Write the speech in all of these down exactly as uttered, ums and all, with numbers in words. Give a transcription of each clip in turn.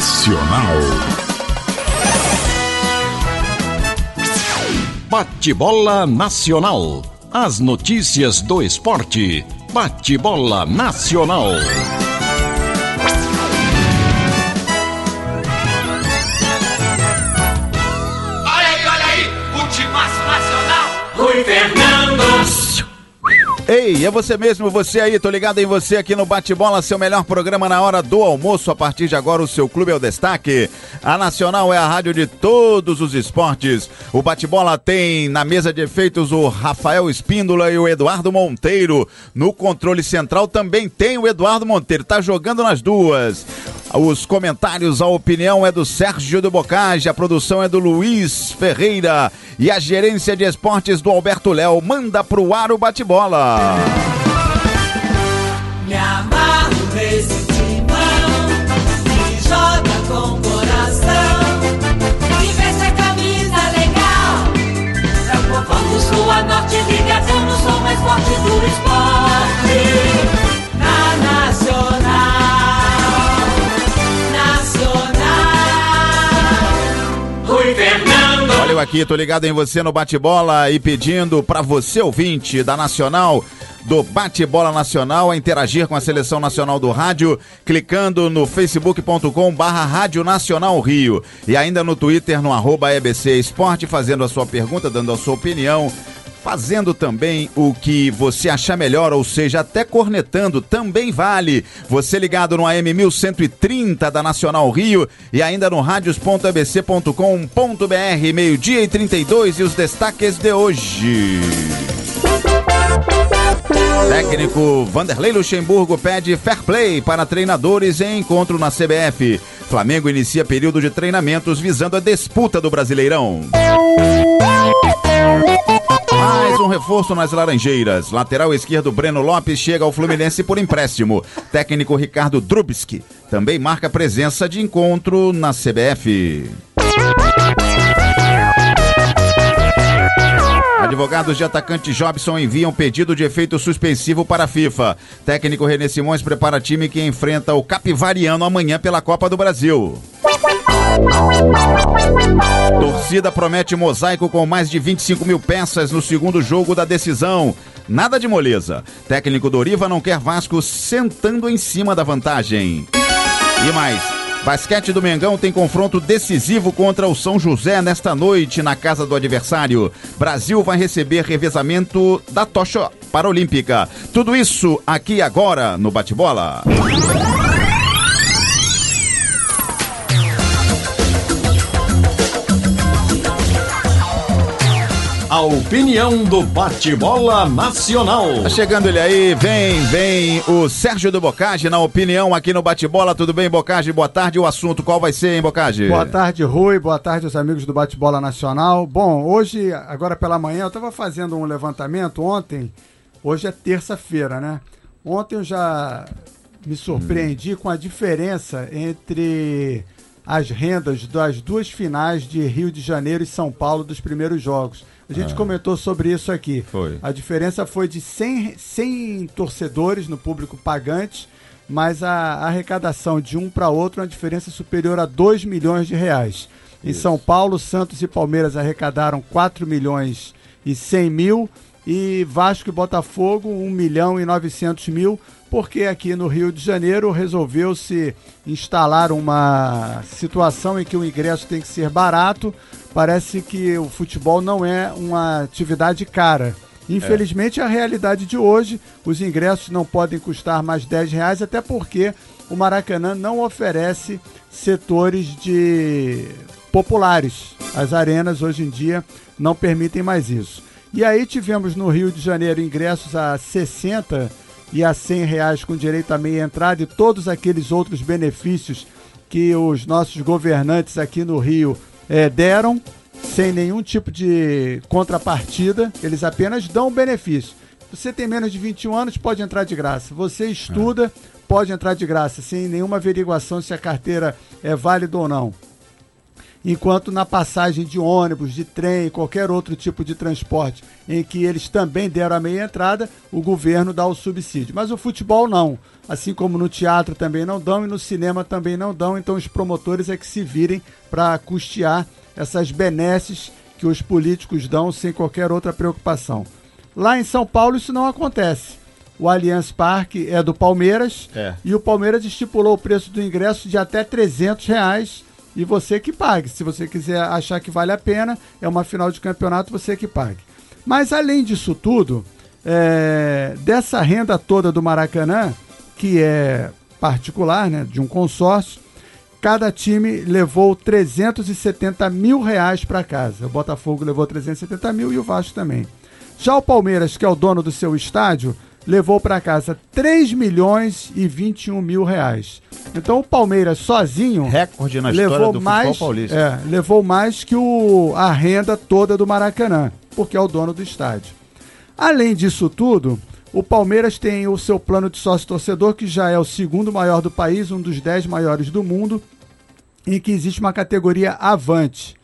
Nacional. Bate-bola Nacional. As notícias do esporte. Bate-bola Nacional. Olha aí, olha aí, o timaço nacional. Rui Fernando. Ei, é você mesmo, você aí, tô ligado em você aqui no Bate-Bola, seu melhor programa na hora do almoço. A partir de agora o seu clube é o destaque. A Nacional é a rádio de todos os esportes. O Bate-Bola tem na mesa de efeitos o Rafael Espíndola e o Eduardo Monteiro. No controle central também tem o Eduardo Monteiro, tá jogando nas duas. Os comentários, a opinião é do Sérgio do Bocage, a produção é do Luiz Ferreira e a gerência de esportes do Alberto Léo. Manda pro ar o Bate-Bola. Me amarro nesse timão, que joga com coração, que veste a camisa legal. É o povão do sul a norte ligadão, sou mais forte do esporte. Na Nacional. Olha eu aqui, tô ligado em você no Bate-Bola e pedindo pra você, ouvinte da Nacional, do Bate-Bola Nacional, a interagir com a Seleção Nacional do Rádio, clicando no facebook ponto com barra Rádio Nacional Rio e ainda no Twitter, no arroba E B C Esporte, fazendo a sua pergunta, dando a sua opinião, fazendo também o que você achar melhor, ou seja, até cornetando, também vale. Você ligado no A M mil cento e trinta da Nacional Rio e ainda no radios ponto e b c ponto com ponto b r, meio-dia e trinta e dois, e os destaques de hoje. Técnico Vanderlei Luxemburgo pede fair play para treinadores em encontro na C B F. Flamengo inicia período de treinamentos visando a disputa do Brasileirão. Mais um reforço nas Laranjeiras. Lateral esquerdo Breno Lopes chega ao Fluminense por empréstimo. Técnico Ricardo Drubski também marca presença de encontro na C B F. Advogados de atacante Jobson enviam pedido de efeito suspensivo para a FIFA. Técnico René Simões prepara time que enfrenta o Capivariano amanhã pela Copa do Brasil. Torcida promete mosaico com mais de vinte e cinco mil peças no segundo jogo da decisão. Nada de moleza. Técnico Doriva não quer Vasco sentando em cima da vantagem. E mais, basquete do Mengão tem confronto decisivo contra o São José nesta noite na casa do adversário. Brasil vai receber revezamento da tocha paralímpica. Tudo isso aqui agora no Bate-Bola. A opinião do Bate-Bola Nacional. Tá chegando ele aí, vem, vem o Sérgio do Bocage na opinião aqui no Bate-Bola. Tudo bem, Bocage? Boa tarde. O assunto qual vai ser, hein, Bocage? Boa tarde, Rui. Boa tarde aos amigos do Bate-Bola Nacional. Bom, hoje, agora pela manhã, eu estava fazendo um levantamento ontem. Hoje é terça-feira, né? Ontem eu já me surpreendi hum. com a diferença entre as rendas das duas finais de Rio de Janeiro e São Paulo dos primeiros jogos. A gente ah. comentou sobre isso aqui. Foi. A diferença foi de cem, cem torcedores no público pagante, mas a, a arrecadação de um para outro é uma diferença superior a dois milhões de reais. Em isso. São Paulo, Santos e Palmeiras arrecadaram quatro milhões e cem mil e Vasco e Botafogo um milhão e novecentos mil, porque aqui no Rio de Janeiro resolveu-se instalar uma situação em que o ingresso tem que ser barato. Parece que o futebol não é uma atividade cara. Infelizmente, é a realidade de hoje. Os ingressos não podem custar mais dez reais, até porque o Maracanã não oferece setores de populares. As arenas hoje em dia não permitem mais isso. E aí tivemos no Rio de Janeiro ingressos a sessenta e a cem reais com direito à meia entrada e todos aqueles outros benefícios que os nossos governantes aqui no Rio é, deram, sem nenhum tipo de contrapartida. Eles apenas dão benefício. Você tem menos de vinte e um anos, pode entrar de graça. Você estuda, pode entrar de graça, sem nenhuma averiguação se a carteira é válida ou não. enquanto na passagem de ônibus, de trem, qualquer outro tipo de transporte em que eles também deram a meia entrada, o governo dá o subsídio. Mas o futebol não, assim como no teatro também não dão e no cinema também não dão, então os promotores é que se virem para custear essas benesses que os políticos dão sem qualquer outra preocupação. Lá em São Paulo isso não acontece. O Allianz Parque é do Palmeiras é. e o Palmeiras estipulou o preço do ingresso de até trezentos reais e você que pague. Se você quiser achar que vale a pena, é uma final de campeonato, você que pague. Mas além disso tudo, é, dessa renda toda do Maracanã, que é particular, né, de um consórcio, cada time levou trezentos e setenta mil reais para casa. O Botafogo levou trezentos e setenta mil e o Vasco também. Já o Palmeiras, que é o dono do seu estádio, levou para casa três milhões e vinte e um mil reais. Então o Palmeiras sozinho recorde na levou história do mais, futebol paulista. É, levou mais que o, a renda toda do Maracanã, porque é o dono do estádio. Além disso tudo, o Palmeiras tem o seu plano de sócio-torcedor, que já é o segundo maior do país, um dos dez maiores do mundo, em que existe uma categoria Avante,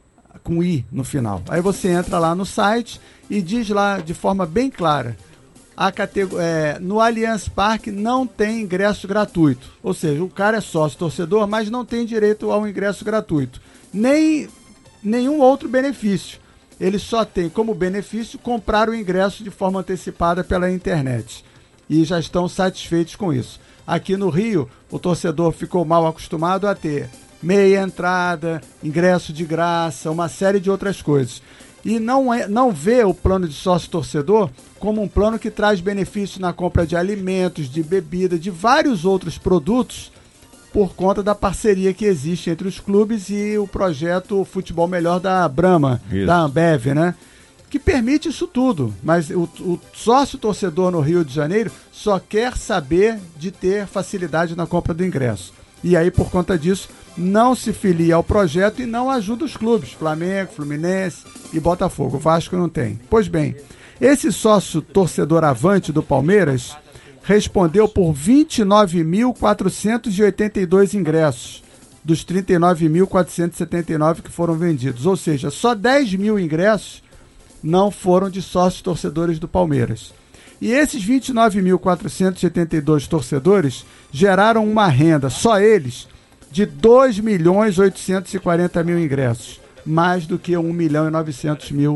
com I no final. Aí você entra lá no site e diz lá de forma bem clara, a categ- é, no Allianz Parque não tem ingresso gratuito. Ou seja, o cara é sócio-torcedor, mas não tem direito ao ingresso gratuito. Nem nenhum outro benefício. Ele só tem como benefício comprar o ingresso de forma antecipada pela internet. E já estão satisfeitos com isso. Aqui no Rio, o torcedor ficou mal acostumado a ter meia entrada, ingresso de graça, uma série de outras coisas. E não, é, não vê o plano de sócio-torcedor como um plano que traz benefícios na compra de alimentos, de bebida, de vários outros produtos, por conta da parceria que existe entre os clubes e o projeto Futebol Melhor da Brahma, isso. da Ambev, né? Que permite isso tudo. Mas o, o sócio-torcedor no Rio de Janeiro só quer saber de ter facilidade na compra do ingresso. E aí, por conta disso, não se filia ao projeto e não ajuda os clubes, Flamengo, Fluminense e Botafogo. O Vasco não tem. Pois bem, esse sócio torcedor Avante do Palmeiras respondeu por vinte e nove mil quatrocentos e oitenta e dois ingressos dos trinta e nove mil quatrocentos e setenta e nove que foram vendidos. Ou seja, só dez mil ingressos não foram de sócios torcedores do Palmeiras. E esses vinte e nove mil quatrocentos e oitenta e dois torcedores geraram uma renda, só eles, de dois milhões oitocentos e quarenta mil ingressos, mais do que um milhão e novecentos mil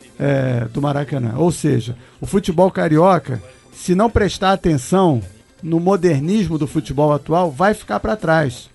é, do Maracanã. Ou seja, o futebol carioca, se não prestar atenção no modernismo do futebol atual, vai ficar para trás.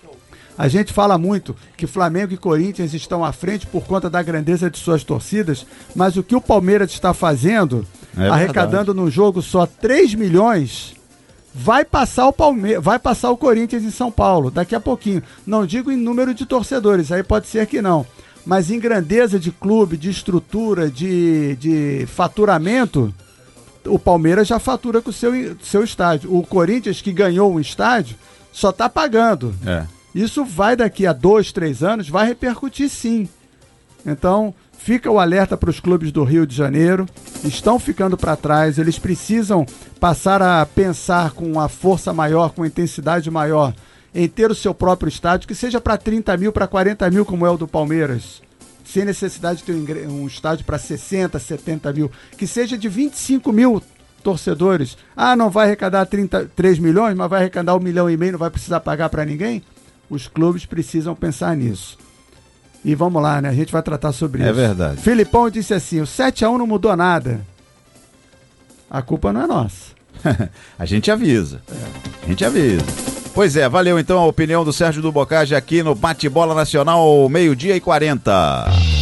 A gente fala muito que Flamengo e Corinthians estão à frente por conta da grandeza de suas torcidas, mas o que o Palmeiras está fazendo, é arrecadando num jogo só três milhões, vai passar o Palmeiras, vai passar o Corinthians em São Paulo, daqui a pouquinho. Não digo em número de torcedores, aí pode ser que não, mas em grandeza de clube, de estrutura, de, de faturamento, o Palmeiras já fatura com o seu, seu estádio. O Corinthians, que ganhou um estádio, só está pagando. É. Isso vai daqui a dois, três anos, vai repercutir sim. Então, fica o alerta para os clubes do Rio de Janeiro, estão ficando para trás, eles precisam passar a pensar com uma força maior, com uma intensidade maior, em ter o seu próprio estádio, que seja para trinta mil, para quarenta mil, como é o do Palmeiras, sem necessidade de ter um estádio para sessenta, setenta mil, que seja de vinte e cinco mil torcedores. Ah, não vai arrecadar trinta, três milhões, mas vai arrecadar um milhão e meio, não vai precisar pagar para ninguém? Os clubes precisam pensar nisso. E vamos lá, né? A gente vai tratar sobre é isso. É verdade. Filipão disse assim, o sete a um não mudou nada. A culpa não é nossa. A gente avisa. É. A gente avisa. Pois é, valeu então a opinião do Sérgio do Bocage aqui no Bate-Bola Nacional, meio-dia e quarenta.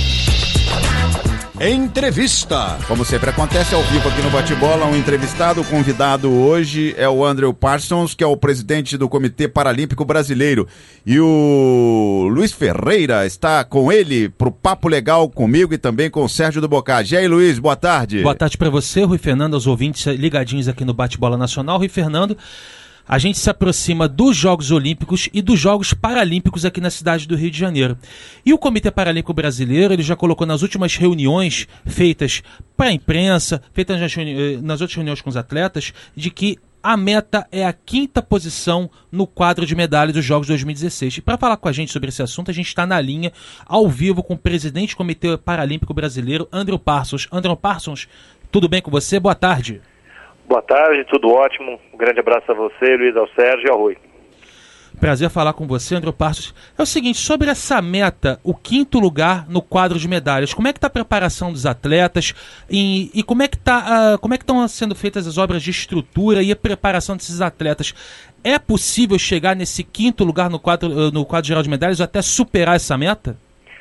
Entrevista. Como sempre acontece ao vivo aqui no Bate-Bola, um entrevistado, o convidado hoje é o Andrew Parsons, que é o presidente do Comitê Paralímpico Brasileiro. E o Luiz Ferreira está com ele pro papo legal comigo e também com o Sérgio do Bocage. E aí, Luiz, boa tarde. Boa tarde para você, Rui Fernando, aos ouvintes ligadinhos aqui no Bate-Bola Nacional. Rui Fernando, a gente se aproxima dos Jogos Olímpicos e dos Jogos Paralímpicos aqui na cidade do Rio de Janeiro. E o Comitê Paralímpico Brasileiro, ele já colocou nas últimas reuniões feitas para a imprensa, feitas nas, reuni- nas outras reuniões com os atletas, de que a meta é a quinta posição no quadro de medalhas dos Jogos dois mil e dezesseis. E para falar com a gente sobre esse assunto, a gente está na linha, ao vivo, com o presidente do Comitê Paralímpico Brasileiro, Andrew Parsons. Andrew Parsons, tudo bem com você? Boa tarde. Boa tarde, tudo ótimo. Um grande abraço a você, Luiz, ao Sérgio e ao Rui. Prazer falar com você, Andrew Parsons. É o seguinte, sobre essa meta, o quinto lugar no quadro de medalhas, como é que está a preparação dos atletas e, e como é que tá, uh, como é que estão sendo feitas as obras de estrutura e a preparação desses atletas? É possível chegar nesse quinto lugar no quadro, uh, no quadro geral de medalhas ou até superar essa meta?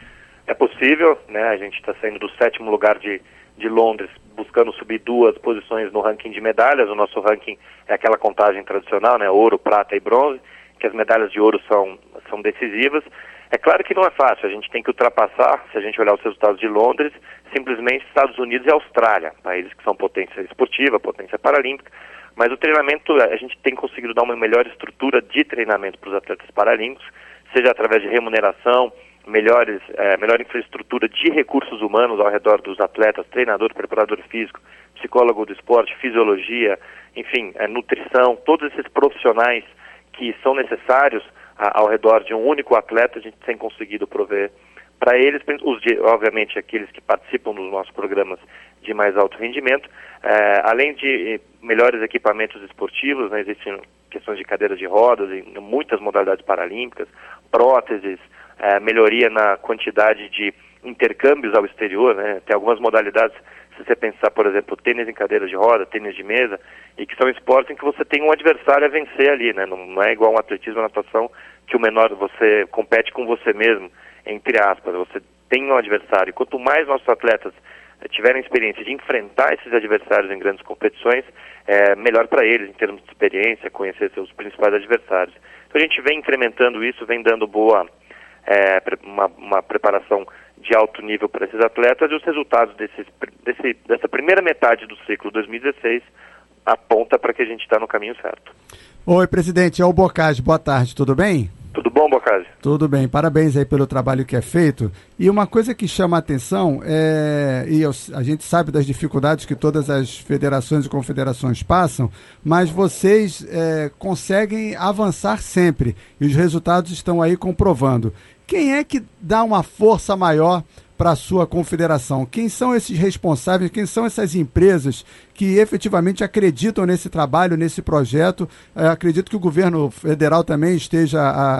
É possível, né? A gente está saindo do sétimo lugar de, de Londres, buscando subir duas posições no ranking de medalhas. O nosso ranking é aquela contagem tradicional, né? Ouro, prata e bronze, que as medalhas de ouro são, são decisivas. É claro que não é fácil, a gente tem que ultrapassar, se a gente olhar os resultados de Londres, simplesmente Estados Unidos e Austrália, países que são potência esportiva, potência paralímpica, mas o treinamento, a gente tem conseguido dar uma melhor estrutura de treinamento para os atletas paralímpicos, seja através de remuneração, melhores, é, melhor infraestrutura de recursos humanos ao redor dos atletas, treinador, preparador físico, psicólogo do esporte, fisiologia, enfim, é, nutrição, todos esses profissionais que são necessários a, ao redor de um único atleta, a gente tem conseguido prover para eles, os de, obviamente aqueles que participam dos nossos programas de mais alto rendimento, é, além de melhores equipamentos esportivos, né, existem questões de cadeiras de rodas em muitas modalidades paralímpicas, próteses, é, melhoria na quantidade de intercâmbios ao exterior, né, tem algumas modalidades, se você pensar, por exemplo, tênis em cadeira de roda, tênis de mesa, e que são esportes em que você tem um adversário a vencer ali, né? Não, não é igual um atletismo, uma natação, que o menor você compete com você mesmo, entre aspas, você tem um adversário. E quanto mais nossos atletas eh, tiverem experiência de enfrentar esses adversários em grandes competições, é melhor para eles, em termos de experiência, conhecer seus principais adversários. Então a gente vem incrementando isso, vem dando boa, é, uma, uma preparação de alto nível para esses atletas, e os resultados desses, desse, dessa primeira metade do ciclo dois mil e dezesseis aponta para que a gente está no caminho certo. Oi, presidente, é o Bocage, boa tarde, tudo bem? Tudo bom, Bocage? Tudo bem, parabéns aí pelo trabalho que é feito. E uma coisa que chama a atenção, é, e eu, a gente sabe das dificuldades que todas as federações e confederações passam, mas vocês é, conseguem avançar sempre, e os resultados estão aí comprovando. Quem é que dá uma força maior para a sua confederação? Quem são esses responsáveis, quem são essas empresas que efetivamente acreditam nesse trabalho, nesse projeto? Eu acredito que o governo federal também esteja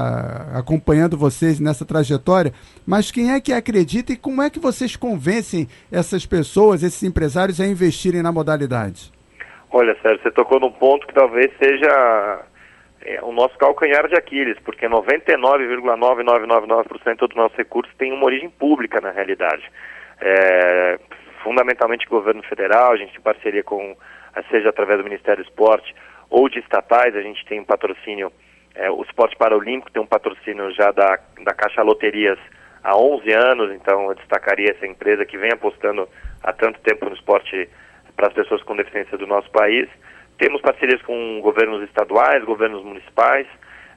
a, acompanhando vocês nessa trajetória, mas quem é que acredita e como é que vocês convencem essas pessoas, esses empresários a investirem na modalidade? Olha, Sérgio, você tocou num ponto que talvez seja é, o nosso calcanhar de Aquiles, porque noventa e nove vírgula nove nove nove nove por cento dos nossos recursos tem uma origem pública na realidade. É, fundamentalmente governo federal, a gente tem parceria com, seja através do Ministério do Esporte ou de estatais, a gente tem um patrocínio, é, o Esporte Paralímpico tem um patrocínio já da, da Caixa Loterias há onze anos, então eu destacaria essa empresa que vem apostando há tanto tempo no esporte para as pessoas com deficiência do nosso país. Temos parcerias com governos estaduais, governos municipais,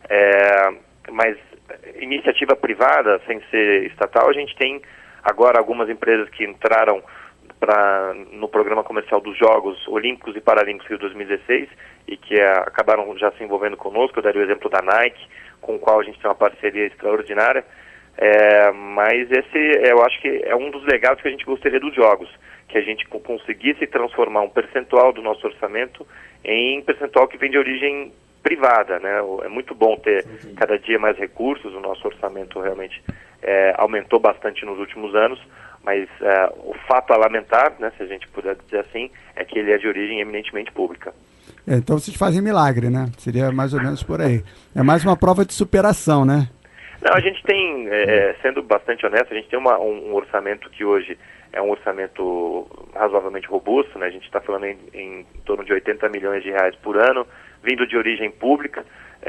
é, mas iniciativa privada, sem ser estatal, a gente tem agora algumas empresas que entraram pra, no programa comercial dos Jogos Olímpicos e Paralímpicos de dois mil e dezesseis e que é, acabaram já se envolvendo conosco. Eu daria o exemplo da Nike, com o qual a gente tem uma parceria extraordinária, é, mas esse eu acho que é um dos legados que a gente gostaria dos Jogos, que a gente conseguisse transformar um percentual do nosso orçamento em percentual que vem de origem privada, né? É muito bom ter cada dia mais recursos, o nosso orçamento realmente é, aumentou bastante nos últimos anos, mas é, o fato a lamentar, né, se a gente puder dizer assim, é que ele é de origem eminentemente pública. É, então vocês fazem milagre, né? Seria mais ou menos por aí. É mais uma prova de superação, né? Não, a gente tem, é, sendo bastante honesto, a gente tem uma, um, um orçamento que hoje é um orçamento razoavelmente robusto, né? A gente está falando em, em torno de oitenta milhões de reais por ano, vindo de origem pública.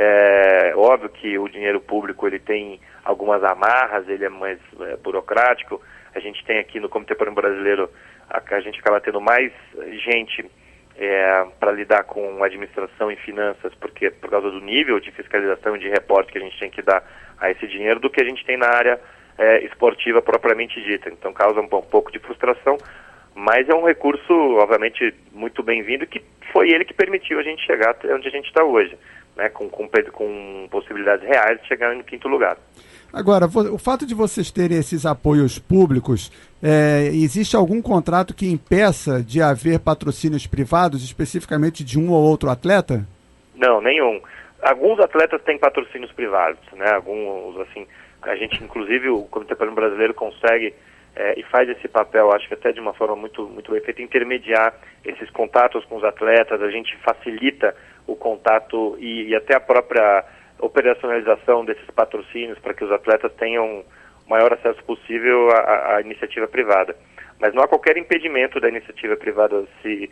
É óbvio que o dinheiro público ele tem algumas amarras, ele é mais é, burocrático. A gente tem aqui no Comitê Paralímpico Brasileiro, a, a gente acaba tendo mais gente é, para lidar com administração e finanças, porque por causa do nível de fiscalização e de reporte que a gente tem que dar a esse dinheiro, do que a gente tem na área é, esportiva propriamente dita. Então causa um, um pouco de frustração, mas é um recurso, obviamente, muito bem-vindo, que foi ele que permitiu a gente chegar até onde a gente está hoje, né, com, com, com possibilidades reais de chegar no quinto lugar. Agora, o fato de vocês terem esses apoios públicos, é, existe algum contrato que impeça de haver patrocínios privados, especificamente de um ou outro atleta? Não, nenhum. Alguns atletas têm patrocínios privados, né? Alguns, assim, a gente, inclusive, o Comitê Paralímpico Brasileiro consegue é, e faz esse papel, acho que até de uma forma muito, muito bem feita, intermediar esses contatos com os atletas, a gente facilita o contato e, e até a própria operacionalização desses patrocínios para que os atletas tenham o maior acesso possível à, à iniciativa privada. Mas não há qualquer impedimento da iniciativa privada se,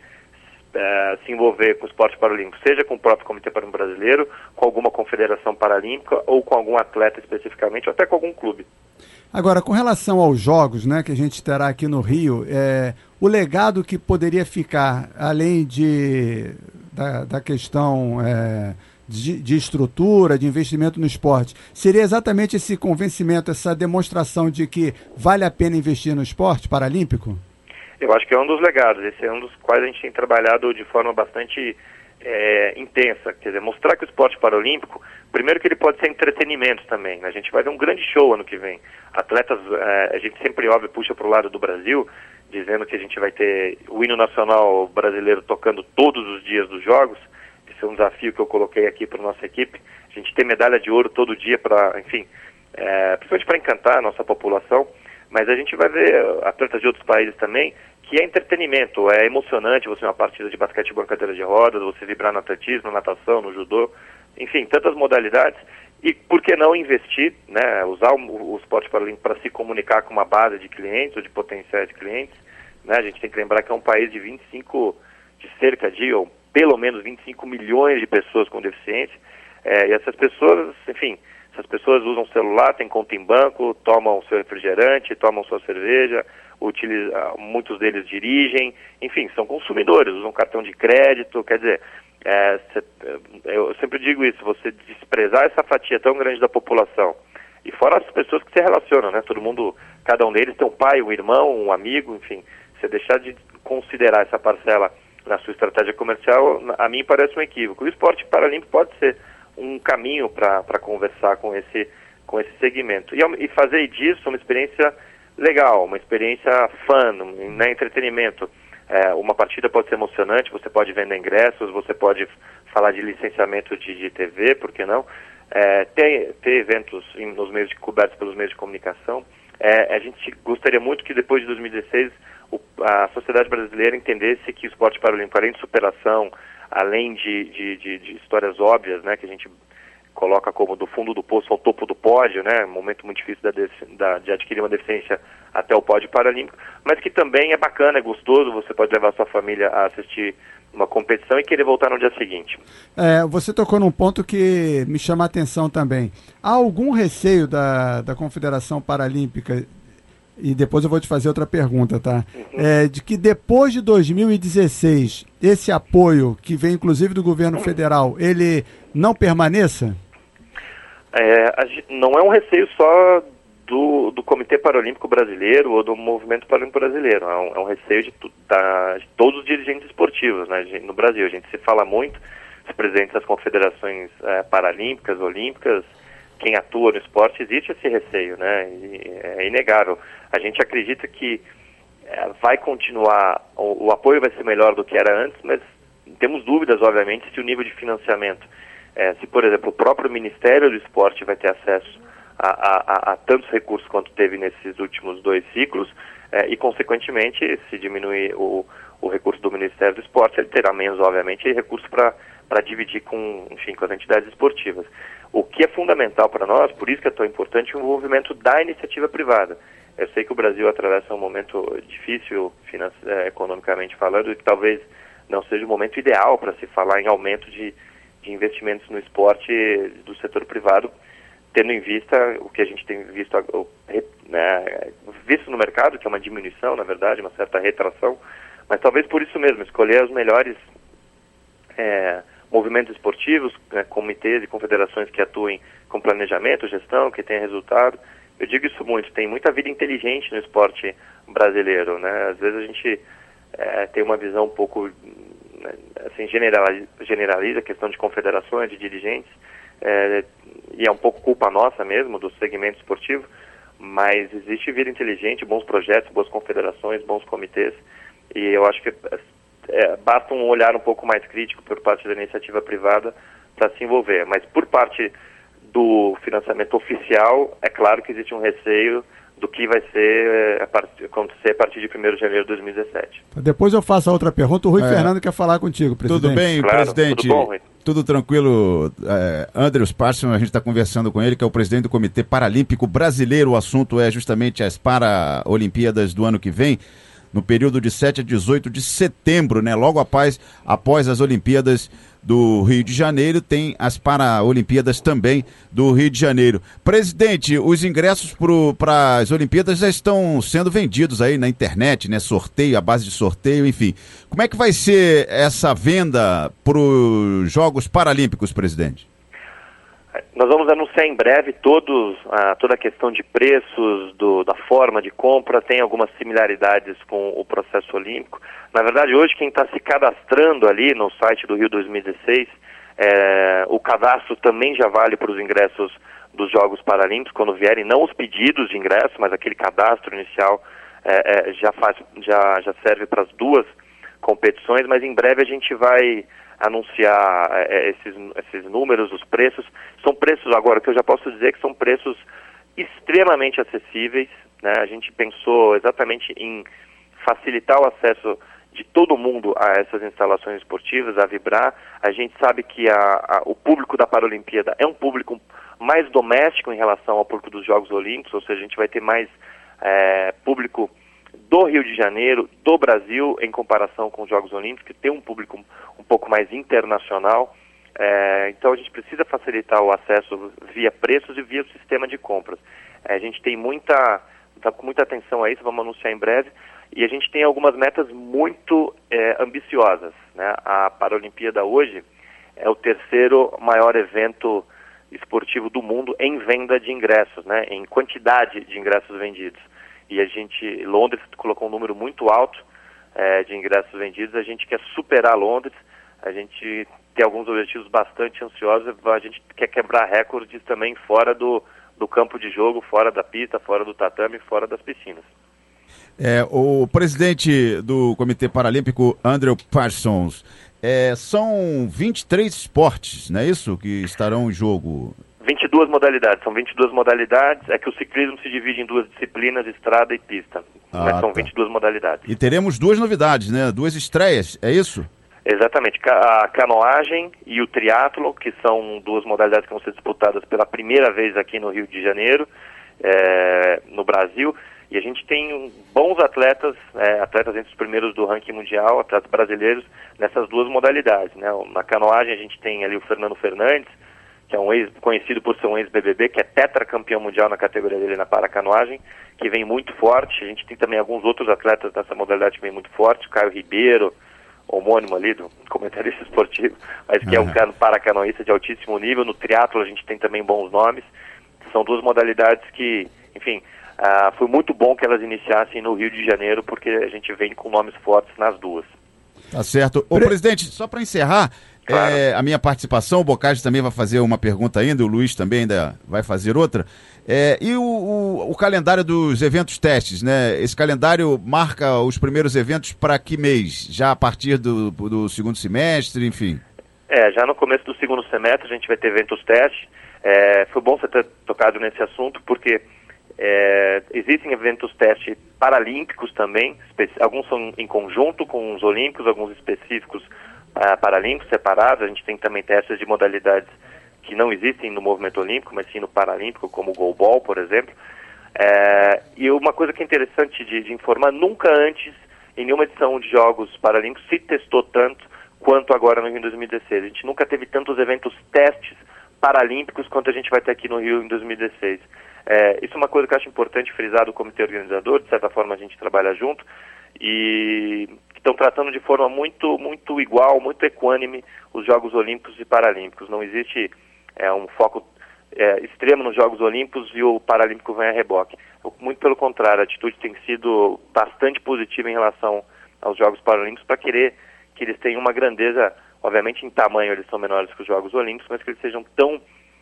uh, se envolver com o esporte paralímpico, seja com o próprio Comitê Paralímpico Brasileiro, com alguma confederação paralímpica ou com algum atleta especificamente, ou até com algum clube. Agora, com relação aos jogos, né, que a gente terá aqui no Rio, é, o legado que poderia ficar, além de, da, da questão... É, De, de estrutura, de investimento no esporte, seria exatamente esse convencimento, essa demonstração de que vale a pena investir no esporte paralímpico? Eu acho que é um dos legados, esse é um dos quais a gente tem trabalhado de forma bastante é, intensa, quer dizer, mostrar que o esporte paralímpico, primeiro que ele pode ser entretenimento também, né? A gente vai ver um grande show ano que vem, atletas, é, a gente sempre, óbvio, puxa para o lado do Brasil, dizendo que a gente vai ter o hino nacional brasileiro tocando todos os dias dos jogos. Esse é um desafio que eu coloquei aqui para a nossa equipe. A gente tem medalha de ouro todo dia para, enfim, é, principalmente para encantar a nossa população, mas a gente vai ver atletas de outros países também, que é entretenimento, é emocionante você ver uma partida de basquetebol em cadeira de rodas, você vibrar no atletismo, na natação, no judô, enfim, tantas modalidades, e por que não investir, né, usar o, o esporte paralímpico para se comunicar com uma base de clientes ou de potenciais clientes, né, a gente tem que lembrar que é um país de vinte e cinco, de cerca de, ou pelo menos vinte e cinco milhões de pessoas com deficiência, é, e essas pessoas, enfim, essas pessoas usam celular, têm conta em banco, tomam seu refrigerante, tomam sua cerveja, utilizam, muitos deles dirigem, enfim, são consumidores, usam cartão de crédito, quer dizer, é, cê, eu sempre digo isso, você desprezar essa fatia tão grande da população, e fora as pessoas que se relacionam, né, todo mundo, cada um deles tem um pai, um irmão, um amigo, enfim, você deixar de considerar essa parcela na sua estratégia comercial, a mim parece um equívoco. O esporte paralímpico pode ser um caminho para conversar com esse, com esse segmento. E, e fazer disso uma experiência legal, uma experiência fun, né, entretenimento. É, uma partida pode ser emocionante, você pode vender ingressos, você pode falar de licenciamento de, de T V, por que não? É, ter, ter eventos em, nos meios de, cobertos pelos meios de comunicação. É, a gente gostaria muito que depois de dois mil e dezesseis o, a sociedade brasileira entendesse que o esporte paralímpico, além de superação, além de, de, de, de histórias óbvias, né, que a gente coloca como do fundo do poço ao topo do pódio, né, um momento muito difícil da, da, de adquirir uma deficiência até o pódio paralímpico, mas que também é bacana, é gostoso, você pode levar sua família a assistir uma competição e querer voltar no dia seguinte. É, você tocou num ponto que me chama a atenção também. Há algum receio da, da Confederação Paralímpica, e depois eu vou te fazer outra pergunta, tá? Uhum. É, de que depois de dois mil e dezesseis, esse apoio, que vem inclusive do governo federal, ele não permaneça? É, não é um receio só do, do Comitê Paralímpico Brasileiro ou do Movimento Paralímpico Brasileiro, é um, é um receio de, da, de todos os dirigentes esportivos, né, no Brasil. A gente se fala muito, os presidentes das confederações é, paralímpicas, olímpicas, quem atua no esporte, existe esse receio, né, e é inegável. A gente acredita que é, vai continuar, o, o apoio vai ser melhor do que era antes, mas temos dúvidas, obviamente, se o nível de financiamento, é, se, por exemplo, o próprio Ministério do Esporte vai ter acesso a, a, a, a tantos recursos quanto teve nesses últimos dois ciclos, é, e, consequentemente, se diminuir o, o recurso do Ministério do Esporte, ele terá menos, obviamente, recursos para dividir com, enfim, com as entidades esportivas. O que é fundamental para nós, por isso que é tão importante o envolvimento da iniciativa privada. Eu sei que o Brasil atravessa um momento difícil, é, economicamente falando, e que talvez não seja o momento ideal para se falar em aumento de, de investimentos no esporte do setor privado, tendo em vista o que a gente tem visto, né, visto no mercado, que é uma diminuição, na verdade, uma certa retração, mas talvez por isso mesmo, escolher os melhores é, movimentos esportivos, né, comitês e confederações que atuem com planejamento, gestão, que tenham resultado. Eu digo isso muito, tem muita vida inteligente no esporte brasileiro, né? Às vezes a gente é, tem uma visão um pouco assim, generaliza, generaliza a questão de confederações, de dirigentes, é, e é um pouco culpa nossa mesmo, do segmento esportivo, mas existe vida inteligente, bons projetos, boas confederações, bons comitês, e eu acho que é, basta um olhar um pouco mais crítico por parte da iniciativa privada para se envolver, mas por parte do financiamento oficial, é claro que existe um receio do que vai ser a part... acontecer a partir de primeiro de janeiro de dois mil e dezessete. Depois eu faço a outra pergunta. O Rui é. Fernando quer falar contigo, presidente. Tudo bem, claro, presidente? Tudo bom, Rui? Tudo tranquilo. É, Andrews Parsons, a gente está conversando com ele, que é o presidente do Comitê Paralímpico Brasileiro. O assunto é justamente as Paralimpíadas do ano que vem, no período de sete a dezoito de setembro, né? Logo após, após as Olimpíadas do Rio de Janeiro, tem as Paralimpíadas também do Rio de Janeiro. Presidente, os ingressos para as Olimpíadas já estão sendo vendidos aí na internet, né? Sorteio, a base de sorteio, enfim. Como é que vai ser essa venda para os Jogos Paralímpicos, presidente? Nós vamos anunciar em breve todos, ah, toda a questão de preços, do, da forma de compra, tem algumas similaridades com o processo olímpico. Na verdade, hoje quem está se cadastrando ali no site do Rio dois mil e dezesseis, é, o cadastro também já vale para os ingressos dos Jogos Paralímpicos, quando vierem, não os pedidos de ingresso, mas aquele cadastro inicial é, é, já, faz, já, já serve para as duas competições, mas em breve a gente vai anunciar é, esses, esses números, os preços. São preços agora que eu já posso dizer que são preços extremamente acessíveis, né? A gente pensou exatamente em facilitar o acesso de todo mundo a essas instalações esportivas, a vibrar. A gente sabe que a, a, o público da Paralimpíada é um público mais doméstico em relação ao público dos Jogos Olímpicos, ou seja, a gente vai ter mais é, público do Rio de Janeiro, do Brasil, em comparação com os Jogos Olímpicos, que tem um público um pouco mais internacional. É, então a gente precisa facilitar o acesso via preços e via o sistema de compras. É, a gente tem muita, está com muita atenção a isso, vamos anunciar em breve, e a gente tem algumas metas muito é, ambiciosas, né? A Paralimpíada hoje é o terceiro maior evento esportivo do mundo em venda de ingressos, né? Em quantidade de ingressos vendidos. E a gente, Londres colocou um número muito alto é, de ingressos vendidos, a gente quer superar Londres, a gente tem alguns objetivos bastante ansiosos, a gente quer quebrar recordes também fora do, do campo de jogo, fora da pista, fora do tatame, fora das piscinas. É, o presidente do Comitê Paralímpico, Andrew Parsons, é, são vinte e três esportes, não é isso, que estarão em jogo? vinte e duas modalidades, são vinte e duas modalidades, é que o ciclismo se divide em duas disciplinas, estrada e pista, ah, mas são tá. vinte e duas modalidades. E teremos duas novidades, né? Duas estreias, é isso? Exatamente, a canoagem e o triatlo, que são duas modalidades que vão ser disputadas pela primeira vez aqui no Rio de Janeiro, é, no Brasil, e a gente tem bons atletas, é, atletas entre os primeiros do ranking mundial, atletas brasileiros, nessas duas modalidades, né? Na canoagem a gente tem ali o Fernando Fernandes, que é um ex, conhecido por ser um ex-B B B, que é tetracampeão mundial na categoria dele na paracanoagem, que vem muito forte. A gente tem também alguns outros atletas dessa modalidade que vem muito forte, o Caio Ribeiro, homônimo ali do comentarista esportivo, mas que uhum. é um cara paracanoísta de altíssimo nível. No triatlo a gente tem também bons nomes. São duas modalidades que, enfim, uh, foi muito bom que elas iniciassem no Rio de Janeiro, porque a gente vem com nomes fortes nas duas. Tá certo. Ô, presidente, só para encerrar, claro. é, a minha participação, o Boccaccio também vai fazer uma pergunta ainda, o Luiz também ainda vai fazer outra. É, e o, o, o calendário dos eventos testes, né? Esse calendário marca os primeiros eventos para que mês? Já a partir do, do segundo semestre, enfim? É, já no começo do segundo semestre a gente vai ter eventos testes. É, foi bom você ter tocado nesse assunto, porque é, existem eventos testes paralímpicos também, alguns são em conjunto com os olímpicos, alguns específicos uh, paralímpicos separados. A gente tem também testes de modalidades que não existem no movimento olímpico, mas sim no paralímpico, como o goalball, por exemplo. É, e uma coisa que é interessante de, de informar, nunca antes, em nenhuma edição de Jogos Paralímpicos, se testou tanto quanto agora no Rio em dois mil e dezesseis. A gente nunca teve tantos eventos testes paralímpicos quanto a gente vai ter aqui no Rio em dois mil e dezesseis. É, isso é uma coisa que eu acho importante frisar do comitê organizador, de certa forma a gente trabalha junto, e estão tratando de forma muito, muito igual, muito equânime os Jogos Olímpicos e Paralímpicos. Não existe é, um foco é, extremo nos Jogos Olímpicos e o Paralímpico vem a reboque. Muito pelo contrário, a atitude tem sido bastante positiva em relação aos Jogos Paralímpicos para querer que eles tenham uma grandeza, obviamente em tamanho eles são menores que os Jogos Olímpicos, mas que eles sejam tão,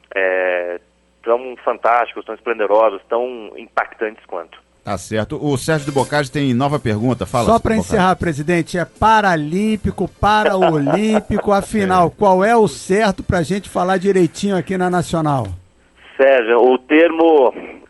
é, tão fantásticos, tão esplendorosos, tão impactantes quanto. Tá certo. O Sérgio de Bocage tem nova pergunta. Fala. Só para encerrar, presidente, é paralímpico, paraolímpico, afinal, qual é o certo para a gente falar direitinho aqui na Nacional? Sérgio, o termo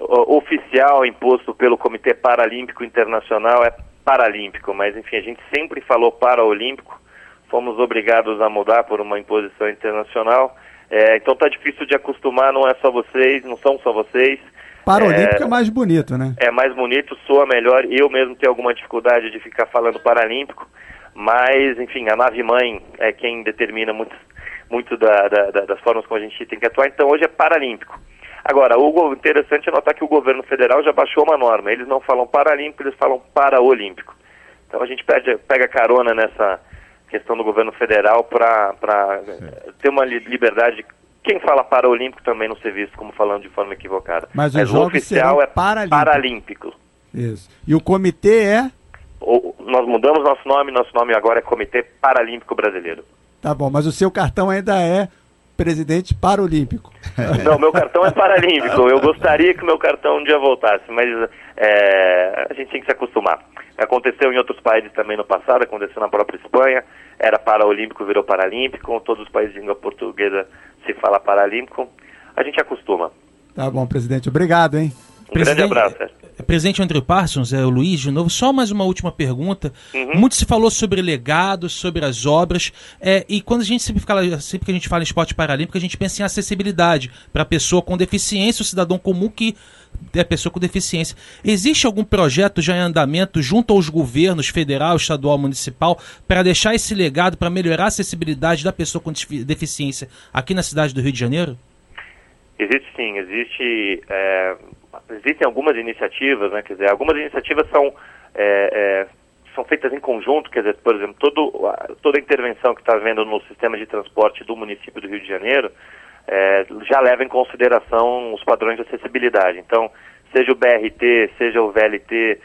oficial imposto pelo Comitê Paralímpico Internacional é paralímpico, mas enfim, a gente sempre falou paraolímpico, fomos obrigados a mudar por uma imposição internacional, é, então tá difícil de acostumar, não é só vocês, não são só vocês. Paralímpico é, é mais bonito, né? É mais bonito, soa melhor. Eu mesmo tenho alguma dificuldade de ficar falando paralímpico, mas, enfim, a nave-mãe é quem determina muito, muito da, da, da, das formas como a gente tem que atuar, então hoje é paralímpico. Agora, o interessante é notar que o governo federal já baixou uma norma. Eles não falam paralímpico, eles falam paraolímpico. Então a gente pede, pega carona nessa questão do governo federal para ter uma liberdade. Quem fala paraolímpico também não ser visto como falando de forma equivocada. Mas, Mas o oficial é paralímpico. paralímpico. Isso. E o comitê é? O, nós mudamos nosso nome, nosso nome agora é Comitê Paralímpico Brasileiro. Tá bom, mas o seu cartão ainda é presidente paralímpico. Não, meu cartão é paralímpico. Eu gostaria que o meu cartão um dia voltasse, mas é, a gente tem que se acostumar. Aconteceu em outros países também no passado, aconteceu na própria Espanha, era paraolímpico, virou paralímpico, todos os países de língua portuguesa se fala paralímpico, a gente acostuma. Tá bom, presidente, obrigado, hein? Um grande abraço. Sérgio. Presidente André Parsons, é o Luiz de novo, só mais uma última pergunta. Uhum. Muito se falou sobre legado, sobre as obras, é, e quando a gente sempre, fala, sempre que a gente fala em esporte paralímpico, a gente pensa em acessibilidade para a pessoa com deficiência, o cidadão comum que é pessoa com deficiência. Existe algum projeto já em andamento junto aos governos federal, estadual, municipal, para deixar esse legado, para melhorar a acessibilidade da pessoa com deficiência aqui na cidade do Rio de Janeiro? Existe sim, existe, é, existem algumas iniciativas, né, quer dizer, algumas iniciativas são, é, é, são feitas em conjunto, quer dizer, por exemplo, todo, toda a intervenção que está havendo no sistema de transporte do município do Rio de Janeiro é, já leva em consideração os padrões de acessibilidade. Então, seja o B R T, seja o V L T,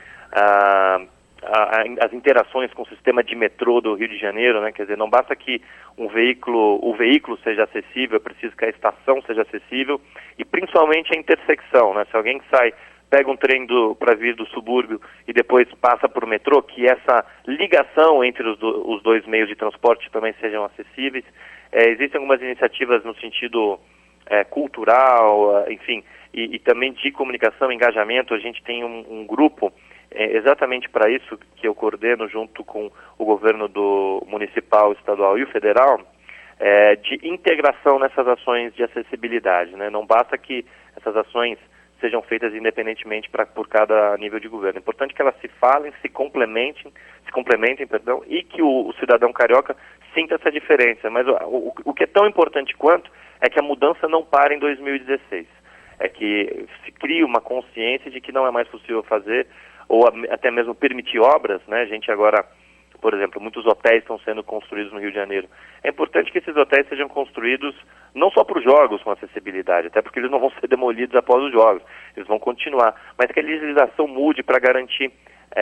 a, a, as interações com o sistema de metrô do Rio de Janeiro, né, quer dizer, não basta que um veículo, o veículo seja acessível, é preciso que a estação seja acessível e principalmente a intersecção, né? Se alguém sai, pega um trem para vir do subúrbio e depois passa por metrô, que essa ligação entre os, do, os dois meios de transporte também sejam acessíveis. É, existem algumas iniciativas no sentido é, cultural, enfim, e, e também de comunicação, engajamento. A gente tem um, um grupo É exatamente para isso que eu coordeno junto com o governo do municipal, estadual e o federal, é, de integração nessas ações de acessibilidade, né? Não basta que essas ações sejam feitas independentemente pra, por cada nível de governo. É importante que elas se falem, se complementem, se complementem, perdão, e que o, o cidadão carioca sinta essa diferença. Mas o, o, o que é tão importante quanto é que a mudança não para em dois mil e dezesseis. É que se crie uma consciência de que não é mais possível fazer ou até mesmo permitir obras, né? A gente agora, por exemplo, muitos hotéis estão sendo construídos no Rio de Janeiro. É importante que esses hotéis sejam construídos não só para os jogos com acessibilidade, até porque eles não vão ser demolidos após os jogos, eles vão continuar, mas que a legislação mude para garantir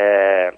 é,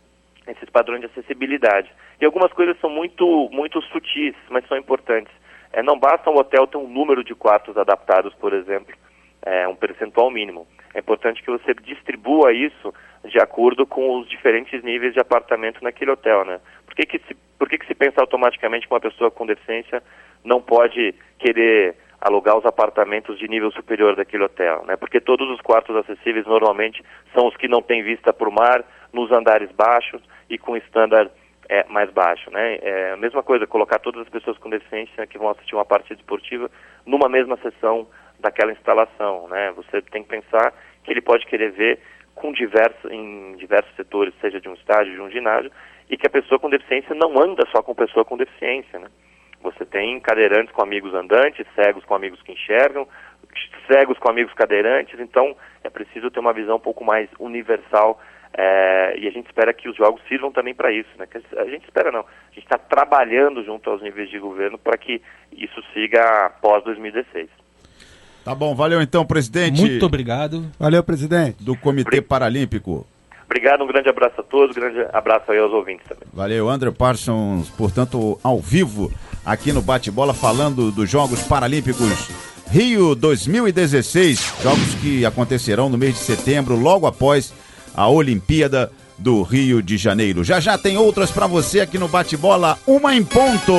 esses padrões de acessibilidade. E algumas coisas são muito, muito sutis, mas são importantes. É, não basta um hotel ter um número de quartos adaptados, por exemplo, é, um percentual mínimo. É importante que você distribua isso de acordo com os diferentes níveis de apartamento naquele hotel, né? Por que que se, por que que se pensa automaticamente que uma pessoa com deficiência não pode querer alugar os apartamentos de nível superior daquele hotel, né? Porque todos os quartos acessíveis normalmente são os que não têm vista para o mar, nos andares baixos e com estándar é, mais baixo, né? É a mesma coisa, colocar todas as pessoas com deficiência que vão assistir uma partida esportiva numa mesma sessão daquela instalação, né? Você tem que pensar que ele pode querer ver com diversos, em diversos setores, seja de um estádio, de um ginásio, e que a pessoa com deficiência não anda só com pessoa com deficiência, né? Você tem cadeirantes com amigos andantes, cegos com amigos que enxergam, cegos com amigos cadeirantes, então é preciso ter uma visão um pouco mais universal, é, e a gente espera que os jogos sirvam também para isso, né? A gente espera não, a gente está trabalhando junto aos níveis de governo para que isso siga após dois mil e dezesseis. Tá bom, valeu então, presidente. Muito obrigado. Valeu, presidente. Do Comitê Paralímpico. Obrigado, um grande abraço a todos, um grande abraço aí aos ouvintes também. Valeu, André Parsons, portanto, ao vivo, aqui no Bate-Bola, falando dos Jogos Paralímpicos Rio dois mil e dezesseis, jogos que acontecerão no mês de setembro, logo após a Olimpíada do Rio de Janeiro. Já já tem outras pra você aqui no Bate-Bola, uma em ponto.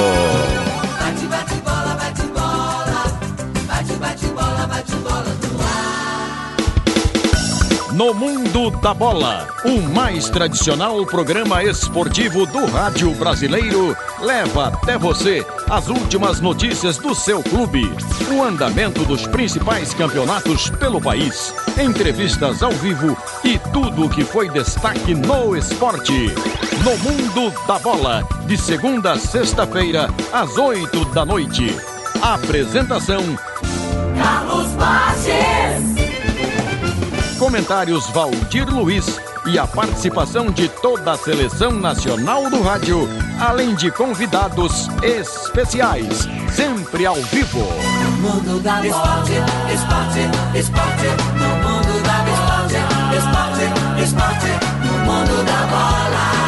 Bate, bate, bola, bate, bola. Bate, bate, bola, bate, bola no ar. No Mundo da Bola, o mais tradicional programa esportivo do rádio brasileiro, leva até você as últimas notícias do seu clube, o andamento dos principais campeonatos pelo país, entrevistas ao vivo e tudo o que foi destaque no esporte. No Mundo da Bola, de segunda a sexta-feira, às oito da noite. Apresentação: Carlos Borges. Comentários: Valdir Luiz e a participação de toda a seleção nacional do rádio, além de convidados especiais, sempre ao vivo. No mundo da bola. Esporte, esporte, esporte. No mundo da bola. Esporte, esporte. No mundo da bola.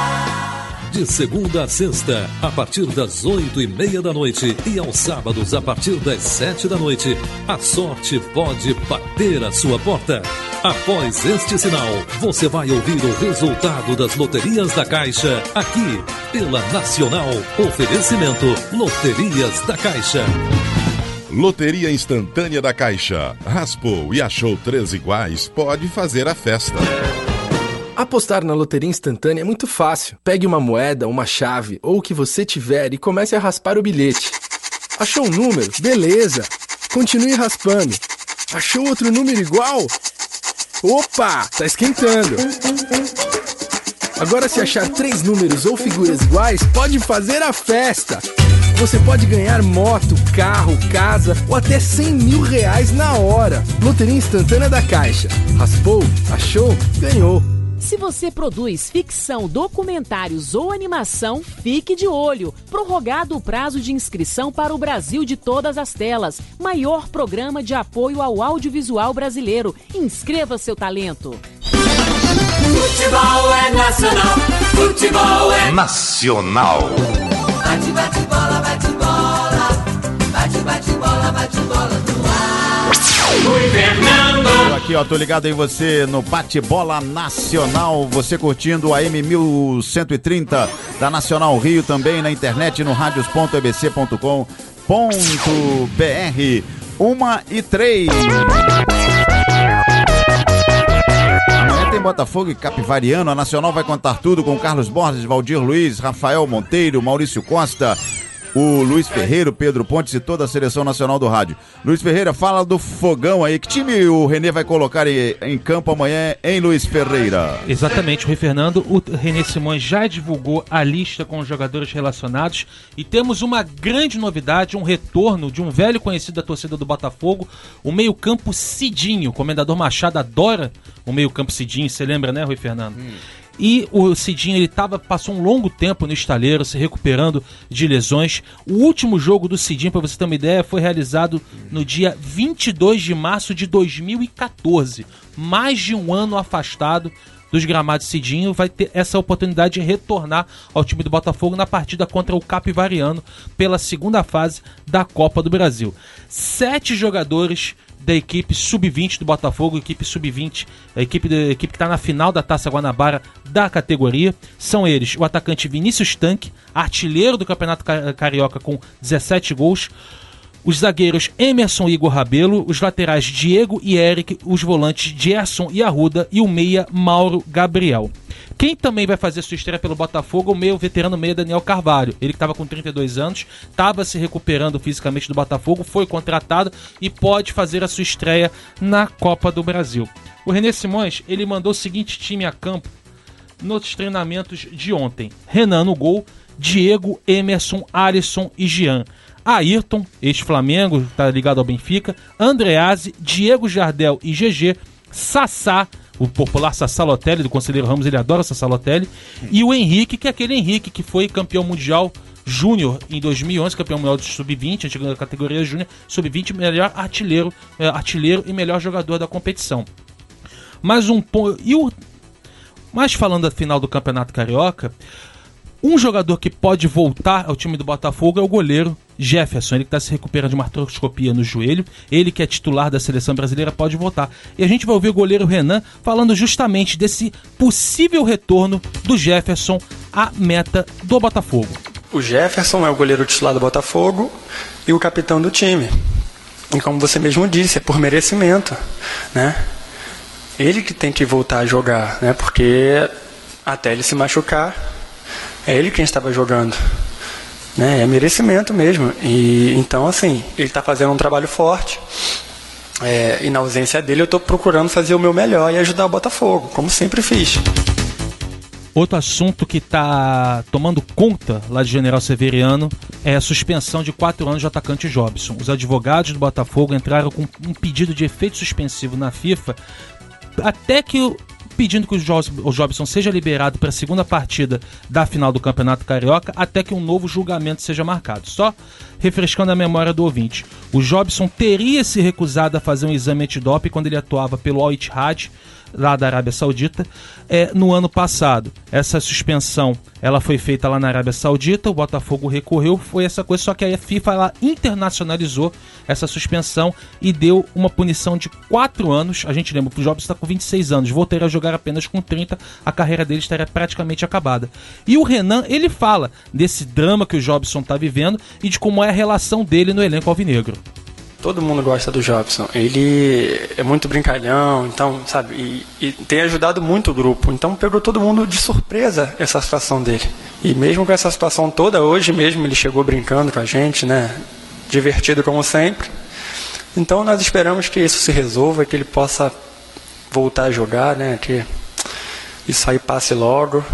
De segunda a sexta, a partir das oito e meia da noite e aos sábados a partir das sete da noite, a sorte pode bater a sua porta. Após este sinal, você vai ouvir o resultado das loterias da Caixa aqui pela Nacional. Oferecimento Loterias da Caixa. Loteria Instantânea da Caixa. Raspou e achou três iguais, pode fazer a festa. Apostar na loteria instantânea é muito fácil. Pegue uma moeda, uma chave ou o que você tiver e comece a raspar o bilhete. Achou um número? Beleza. Continue raspando. Achou outro número igual? Opa, tá esquentando. Agora, se achar três números ou figuras iguais, pode fazer a festa. Você pode ganhar moto, carro, casa ou até cem mil reais na hora. Loteria Instantânea da Caixa. Raspou? Achou? Ganhou. Se você produz ficção, documentários ou animação, fique de olho. Prorrogado o prazo de inscrição para o Brasil de Todas as Telas, maior programa de apoio ao audiovisual brasileiro. Inscreva seu talento. Futebol é nacional. Futebol é Nacional. Bate, bate, bola, bate, bola. Bate, bate, bola, bate, bola no ar. Oi, Fernando. Aqui, ó, tô ligado em você no Bate-Bola Nacional, você curtindo a A M mil cento e trinta da Nacional Rio, também na internet no radios ponto e b c ponto com ponto b r. Uma e três. Amanhã tem Botafogo e Capivariano. A Nacional vai contar tudo com Carlos Borges, Valdir Luiz, Rafael Monteiro, Maurício Costa, o Luiz Ferreira, o Pedro Pontes e toda a seleção nacional do rádio. Luiz Ferreira, fala do fogão aí. Que time o Renê vai colocar em, em campo amanhã, hein, Luiz Ferreira? Exatamente, Rui Fernando. O Renê Simões já divulgou a lista com os jogadores relacionados e temos uma grande novidade, um retorno de um velho conhecido da torcida do Botafogo, o meio-campo Cidinho. O Comendador Machado adora o meio-campo Cidinho, você lembra, né, Rui Fernando? Hum. E o Cidinho, ele tava, passou um longo tempo no estaleiro, se recuperando de lesões. O último jogo do Cidinho, para você ter uma ideia, foi realizado no dia vinte e dois de março de dois mil e catorze. Mais de um ano afastado dos gramados. Cidinho vai ter essa oportunidade de retornar ao time do Botafogo na partida contra o Capivariano pela segunda fase da Copa do Brasil. Sete jogadores da equipe sub vinte do Botafogo, equipe sub vinte, a equipe, a equipe que está na final da Taça Guanabara da categoria. São eles o atacante Vinícius Tanque, artilheiro do Campeonato Carioca com dezessete gols, os zagueiros Emerson e Igor Rabelo, os laterais Diego e Eric, os volantes Gerson e Arruda e o meia Mauro Gabriel. Quem também vai fazer sua estreia pelo Botafogo é o meio veterano meia Daniel Carvalho. Ele que estava com trinta e dois anos, estava se recuperando fisicamente do Botafogo, foi contratado e pode fazer a sua estreia na Copa do Brasil. O Renê Simões, ele mandou o seguinte time a campo nos treinamentos de ontem: Renan no gol, Diego, Emerson, Alisson e Jean. Ayrton, ex-Flamengo, tá ligado ao Benfica, Andreazzi, Diego Jardel e G G, Sassá, o popular Sassá Lotelli, do Conselheiro Ramos, ele adora Sassá Lotelli, e o Henrique, que é aquele Henrique que foi campeão mundial júnior em dois mil e onze, campeão mundial de sub vinte, antiga categoria júnior, sub vinte, melhor artilheiro, é, artilheiro e melhor jogador da competição. Mais um ponto. E o Mas falando da final do Campeonato Carioca, um jogador que pode voltar ao time do Botafogo é o goleiro Jefferson, ele que está se recuperando de uma artroscopia no joelho, ele que é titular da seleção brasileira pode voltar. E a gente vai ouvir o goleiro Renan falando justamente desse possível retorno do Jefferson à meta do Botafogo. O Jefferson é o goleiro titular do Botafogo e o capitão do time. E como você mesmo disse, é por merecimento, né? Ele que tem que voltar a jogar, né? Porque até ele se machucar, é ele quem estava jogando. Né? É merecimento mesmo. E, então, assim, ele está fazendo um trabalho forte. É, e na ausência dele eu estou procurando fazer o meu melhor e ajudar o Botafogo, como sempre fiz. Outro assunto que está tomando conta lá de General Severiano é a suspensão de quatro anos do atacante Jobson. Os advogados do Botafogo entraram com um pedido de efeito suspensivo na FIFA até que o pedindo que o Jobson seja liberado para a segunda partida da final do Campeonato Carioca, até que um novo julgamento seja marcado. Só refrescando a memória do ouvinte, o Jobson teria se recusado a fazer um exame antidoping quando ele atuava pelo Al Ittihad, lá da Arábia Saudita, é, no ano passado. Essa suspensão ela foi feita lá na Arábia Saudita, o Botafogo recorreu, foi essa coisa, só que aí a FIFA ela internacionalizou essa suspensão e deu uma punição de quatro anos. A gente lembra, o Jobson está com vinte e seis anos, voltaria a jogar apenas com trinta, a carreira dele estaria praticamente acabada. E o Renan, ele fala desse drama que o Jobson está vivendo e de como é a relação dele no elenco alvinegro. Todo mundo gosta do Jobson, ele é muito brincalhão, então, sabe, e, e tem ajudado muito o grupo, então pegou todo mundo de surpresa essa situação dele. E mesmo com essa situação toda, hoje mesmo ele chegou brincando com a gente, né, divertido como sempre. Então nós esperamos que isso se resolva, que ele possa voltar a jogar, né, que isso aí passe logo.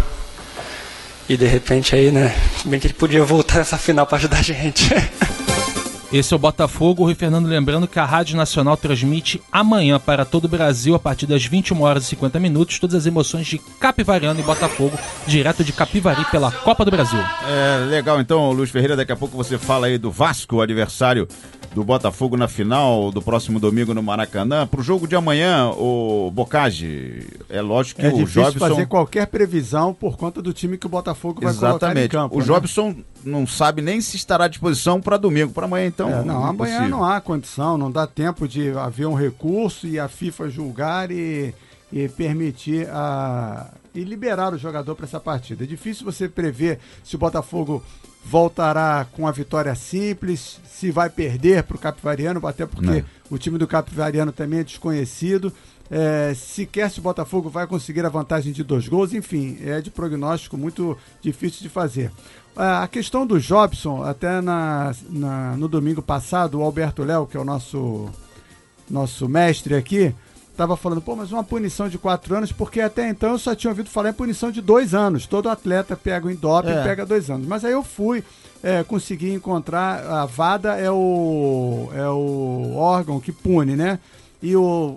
E de repente aí, né, bem que ele podia voltar nessa final para ajudar a gente. Esse é o Botafogo. O Rui Fernando lembrando que a Rádio Nacional transmite amanhã para todo o Brasil, a partir das vinte e uma horas e cinquenta minutos, todas as emoções de Capivariano e Botafogo, direto de Capivari pela Copa do Brasil. É, legal. Então, Luiz Ferreira, daqui a pouco você fala aí do Vasco, o adversário do Botafogo na final do próximo domingo no Maracanã. Pro jogo de amanhã, o Bocage, é lógico que é o Jobson... É difícil fazer qualquer previsão por conta do time que o Botafogo vai Exatamente. colocar em campo. O né? Jobson não sabe nem se estará à disposição para domingo, para amanhã então. É, não, amanhã impossível. não há condição, não dá tempo de haver um recurso e a FIFA julgar e, e permitir a, e liberar o jogador para essa partida. É difícil você prever se o Botafogo voltará com a vitória simples, se vai perder para o Capivariano, até porque não. o time do Capivariano também é desconhecido. É, sequer se o Botafogo vai conseguir a vantagem de dois gols, enfim, é de prognóstico muito difícil de fazer. A questão do Jobson, até na, na, no domingo passado, o Alberto Léo, que é o nosso, nosso mestre aqui, estava falando, pô, mas uma punição de quatro anos, porque até então eu só tinha ouvido falar em punição de dois anos. Todo atleta pega o doping É. e pega dois anos. Mas aí eu fui, é, consegui encontrar, a VADA é o, é o órgão que pune, né? E o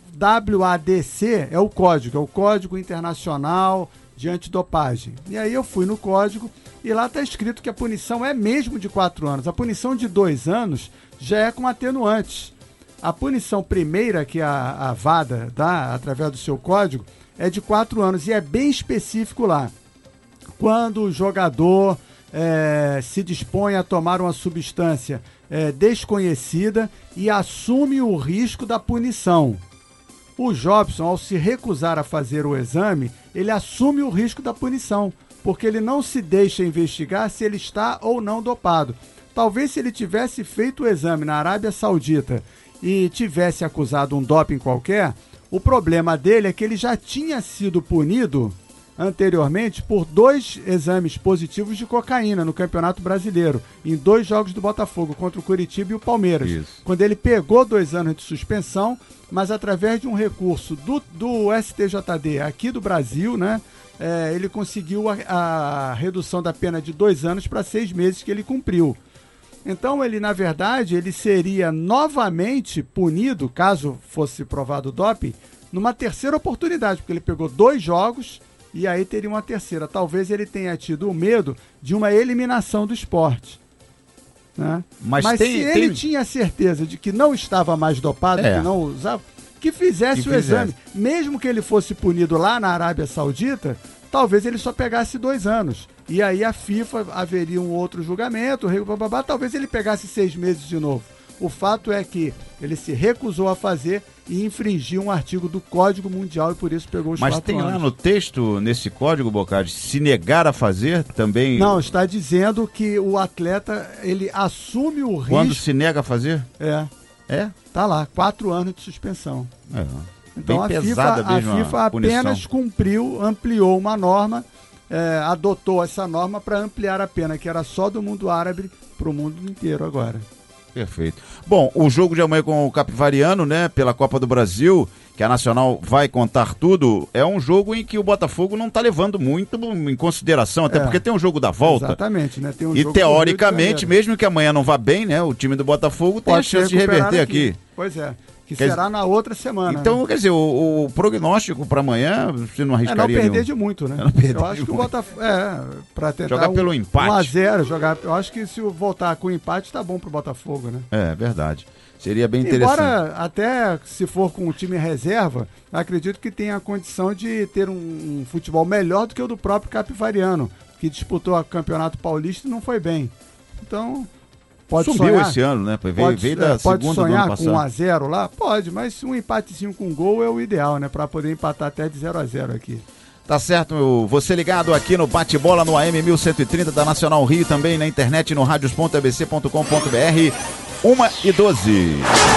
W A D C é o código, é o Código Internacional de Antidopagem. E aí eu fui no código e lá está escrito que a punição é mesmo de quatro anos. A punição de dois anos já é com atenuantes. A punição primeira que a, a VADA dá, através do seu código, é de quatro anos e é bem específico lá. Quando o jogador é, se dispõe a tomar uma substância é, desconhecida e assume o risco da punição. O Jobson, ao se recusar a fazer o exame, ele assume o risco da punição, porque ele não se deixa investigar se ele está ou não dopado. Talvez se ele tivesse feito o exame na Arábia Saudita e tivesse acusado um doping qualquer, o problema dele é que ele já tinha sido punido anteriormente por dois exames positivos de cocaína no Campeonato Brasileiro, em dois jogos do Botafogo, contra o Coritiba e o Palmeiras. Isso. Quando ele pegou dois anos de suspensão, mas através de um recurso do, do S T J D aqui do Brasil, né, é, ele conseguiu a, a redução da pena de dois anos para seis meses que ele cumpriu. Então ele, na verdade, ele seria novamente punido, caso fosse provado o doping, numa terceira oportunidade, porque ele pegou dois jogos e aí teria uma terceira. Talvez ele tenha tido o medo de uma eliminação do esporte. Né? Mas, Mas tem, se ele tem... tinha certeza de que não estava mais dopado, é. que não usava, que fizesse que o fizesse. exame. Mesmo que ele fosse punido lá na Arábia Saudita, talvez ele só pegasse dois anos. E aí a FIFA haveria um outro julgamento, bababá, talvez ele pegasse seis meses de novo. O fato é que ele se recusou a fazer e infringiu um artigo do Código Mundial e por isso pegou os Mas quatro tem anos. lá no texto, nesse código, Bocardi, se negar a fazer também... Não, está dizendo que o atleta, ele assume o risco... Quando se nega a fazer? É. É? Tá lá, quatro anos de suspensão. É. Então Bem a FIFA, pesada mesmo a FIFA a apenas punição. cumpriu, ampliou uma norma, é, adotou essa norma para ampliar a pena, que era só do mundo árabe para o mundo inteiro agora. Perfeito. Bom, o jogo de amanhã com o Capivariano, né, pela Copa do Brasil, que a Nacional vai contar tudo, é um jogo em que o Botafogo não está levando muito em consideração, até É. porque tem um jogo da volta. Exatamente, né? Tem um E jogo teoricamente, com o Rio de Janeiro. mesmo que amanhã não vá bem, né, o time do Botafogo tem a Pode chance ser de recuperado reverter aqui. Pois é, que Quer será na outra semana. Então, né? quer dizer, o, o prognóstico para amanhã, você não É arriscaria não perder nenhum? de muito, né? É não perder eu acho de que o muito. Botafogo. É, pra tentar. Jogar um, pelo empate. um a zero, jogar. Eu acho que se voltar com empate, tá bom pro Botafogo, né? É, verdade. Seria bem interessante. Embora, até se for com o time reserva, acredito que tenha a condição de ter um, um futebol melhor do que o do próprio Capivariano, que disputou o Campeonato Paulista e não foi bem. Então. Pode Subiu sonhar, esse ano, né? Veio, pode, veio da é, pode segunda do sonhar ano com um passado. a zero lá? Pode, mas um empatezinho com gol é o ideal, né? Pra poder empatar até de zero a zero aqui. Tá certo, meu. Você ligado aqui no Bate-Bola no A M mil cento e trinta da Nacional Rio, também na internet no radios ponto a b c ponto com ponto b r, uma e doze.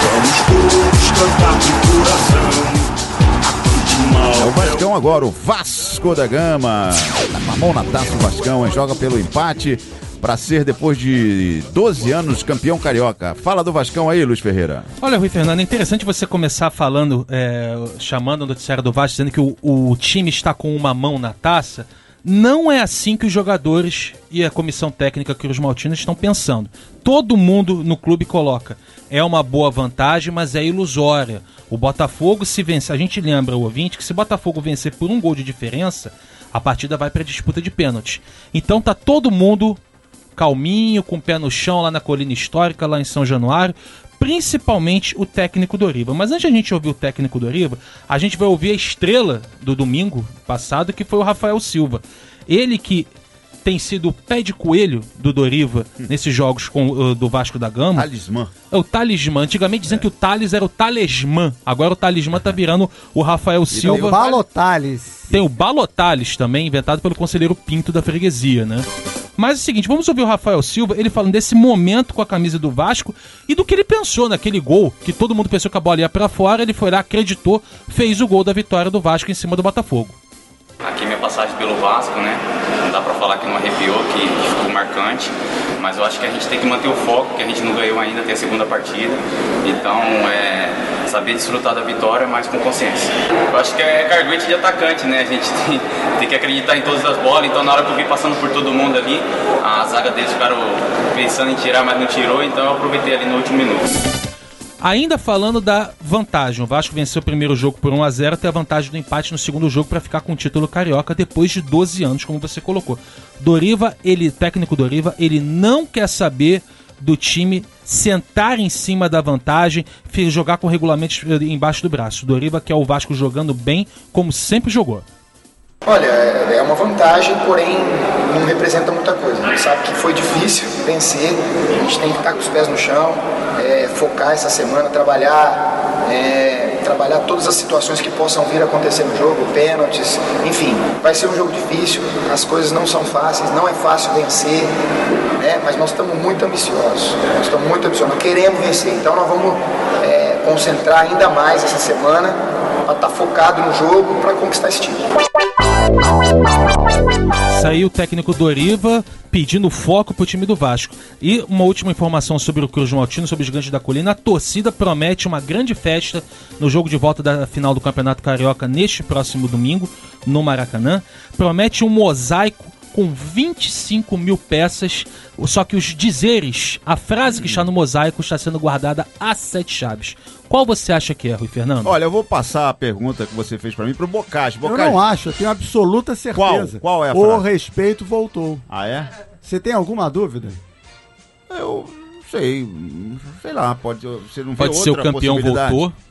É o Vascão agora, o Vasco da Gama. Tá com a mão na taça o Vascão, hein? Joga pelo empate para ser, depois de doze anos, campeão carioca. Fala do Vascão aí, Luiz Ferreira. Olha, Rui Fernando, é interessante você começar falando, é, chamando o noticiário do Vasco, dizendo que o, o time está com uma mão na taça. Não é assim que os jogadores e a comissão técnica Cruz Maltina estão pensando. Todo mundo no clube coloca. É uma boa vantagem, mas é ilusória. O Botafogo, se vencer, a gente lembra o ouvinte que se o Botafogo vencer por um gol de diferença, a partida vai para a disputa de pênalti. Então tá todo mundo calminho, com o pé no chão lá na Colina Histórica, lá em São Januário, principalmente o técnico Doriva. Mas antes de a gente ouvir o técnico Doriva, a gente vai ouvir a estrela do domingo passado, que foi o Rafael Silva. Ele que tem sido o pé de coelho do Doriva hum. nesses jogos com, uh, do Vasco da Gama. Talismã. É o talismã. Antigamente diziam é. que o Thales era o talismã. Agora o talismã tá virando o Rafael e Silva. Tem o Balotales. Tem o Balotales também, inventado pelo conselheiro Pinto da freguesia, né? Mas é o seguinte, vamos ouvir o Rafael Silva, ele falando desse momento com a camisa do Vasco e do que ele pensou naquele gol, que todo mundo pensou que a bola ia pra fora, ele foi lá, acreditou, fez o gol da vitória do Vasco em cima do Botafogo. Aqui minha passagem pelo Vasco, né? Não dá pra falar que não arrepiou, que, que ficou marcante, mas eu acho que a gente tem que manter o foco, que a gente não ganhou ainda, tem a segunda partida, então é saber desfrutar da vitória, mas com consciência. Eu acho que é carduete de atacante, né? A gente tem, tem que acreditar em todas as bolas, então na hora que eu vi passando por todo mundo ali, a zaga deles ficaram pensando em tirar, mas não tirou, então eu aproveitei ali no último minuto. Ainda falando da vantagem, o Vasco venceu o primeiro jogo por um a zero, tem a vantagem do empate no segundo jogo para ficar com o título carioca depois de doze anos, como você colocou. Doriva, ele, técnico Doriva, ele não quer saber do time sentar em cima da vantagem, jogar com regulamentos embaixo do braço. Doriva quer o Vasco jogando bem, como sempre jogou. Olha, é uma vantagem, porém não representa muita coisa. A gente sabe que foi difícil vencer, a gente tem que estar com os pés no chão, é, focar essa semana, trabalhar, é, trabalhar todas as situações que possam vir a acontecer no jogo, pênaltis, enfim, vai ser um jogo difícil, as coisas não são fáceis, não é fácil vencer, né, mas nós estamos muito ambiciosos, nós estamos muito ambiciosos, nós queremos vencer, então nós vamos é, concentrar ainda mais essa semana para estar focado no jogo para conquistar esse título. Saiu o técnico Doriva pedindo foco pro time do Vasco. E uma última informação sobre o Cruz Maltino, sobre os Gigantes da Colina. A torcida promete uma grande festa no jogo de volta da final do Campeonato Carioca neste próximo domingo, no Maracanã. Promete um mosaico com vinte e cinco mil peças, só que os dizeres, a frase que está no mosaico está sendo guardada a sete chaves. Qual você acha que é, Rui Fernando? Olha, eu vou passar a pergunta que você fez para mim pro Bocage. Eu não acho, eu tenho absoluta certeza. Qual? Qual é a frase? O respeito voltou. Ah, é? Você tem alguma dúvida? Eu sei, sei lá, pode, você não pode ser o campeão voltou. Que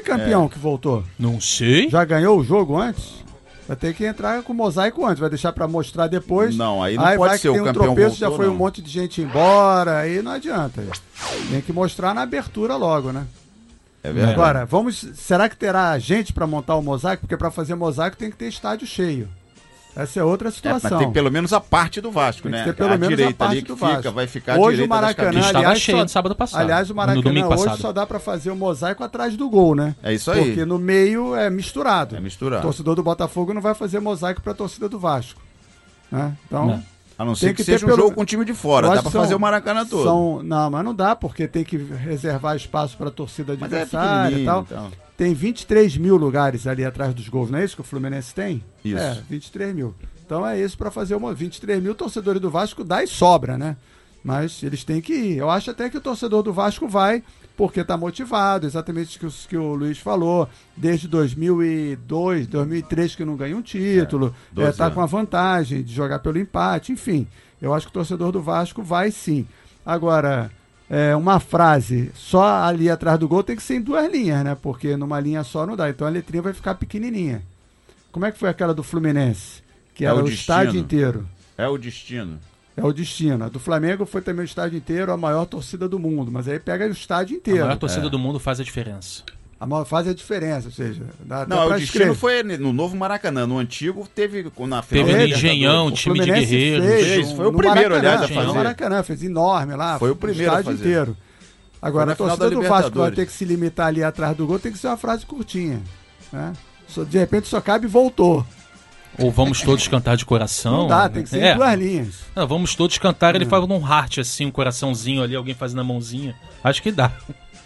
campeão É. que voltou? Não sei. Já ganhou o jogo antes? Vai ter que entrar com mosaico antes, vai deixar pra mostrar depois. Não, aí não aí pode vai ser que o tem um campeão tropeço, voltou, já foi não. um monte de gente embora, aí não adianta. Tem que mostrar na abertura logo, né? É verdade. Agora, vamos, será que terá gente pra montar o mosaico? Porque pra fazer mosaico tem que ter estádio cheio. Essa é outra É, situação. mas tem pelo menos a parte do Vasco, Tem que né? ter pelo a menos a direita parte ali do que Vasco. fica, vai ficar a Hoje o direita das Maracanã, cabines. Estava aliás, cheio só, no sábado passado, aliás, o no Maracanã domingo hoje passado. só dá pra fazer o mosaico atrás do gol, né? É isso aí. Porque no meio é misturado. É misturado. O torcedor do Botafogo não vai fazer mosaico pra torcida do Vasco. Né? Então, Não. A não ser tem que, que ter seja um pelo- jogo com o time de fora, eu dá acho pra que são- fazer o Maracanã todo. São, não, mas não dá, porque tem que reservar espaço pra torcida Mas é adversária e pequenininho, tal. então. Tem vinte e três mil lugares ali atrás dos gols, não é isso que o Fluminense tem? Isso. É, vinte e três mil. Então é isso pra fazer uma. vinte e três mil torcedores do Vasco dá e sobra, né? Mas eles têm que ir. Eu acho até que o torcedor do Vasco vai, porque tá motivado, exatamente o que, o- que o Luiz falou. Desde dois mil e dois, dois mil e três que não ganha um título, É, é, doze tá anos. com a vantagem de jogar pelo empate, enfim. Eu acho que o torcedor do Vasco vai sim. Agora, é, uma frase só ali atrás do gol tem que ser em duas linhas, né? Porque numa linha só não dá. Então a letrinha vai ficar pequenininha. Como é que foi aquela do Fluminense? Que É era o o, destino. estádio inteiro. É o destino. É o destino. A do Flamengo foi também o estádio inteiro, a maior torcida do mundo. Mas aí pega o estádio A inteiro. maior torcida É. do mundo faz a diferença. A maior faz a diferença, ou seja, dá, Não, dá o pra destino escrever. foi no novo Maracanã. No antigo teve na final. Teve da no Libertadores. Engenhão, O time de Fluminense guerreiros. Fez, um- foi o no primeiro, Maracanã, aliás, a fez no fazer. Maracanã, fez enorme lá. Foi o primeiro a estádio fazer. inteiro. Agora, Foi na a final torcida da do Vasco vai Libertadores. ter que se limitar ali atrás do gol, tem que ser uma frase curtinha. Né? Só- de repente só cabe voltou. Ou vamos todos cantar de coração. Não dá, tem que ser É. em duas linhas. Não, vamos todos cantar, ele faz num heart assim, um coraçãozinho ali, alguém faz na mãozinha. Acho que dá.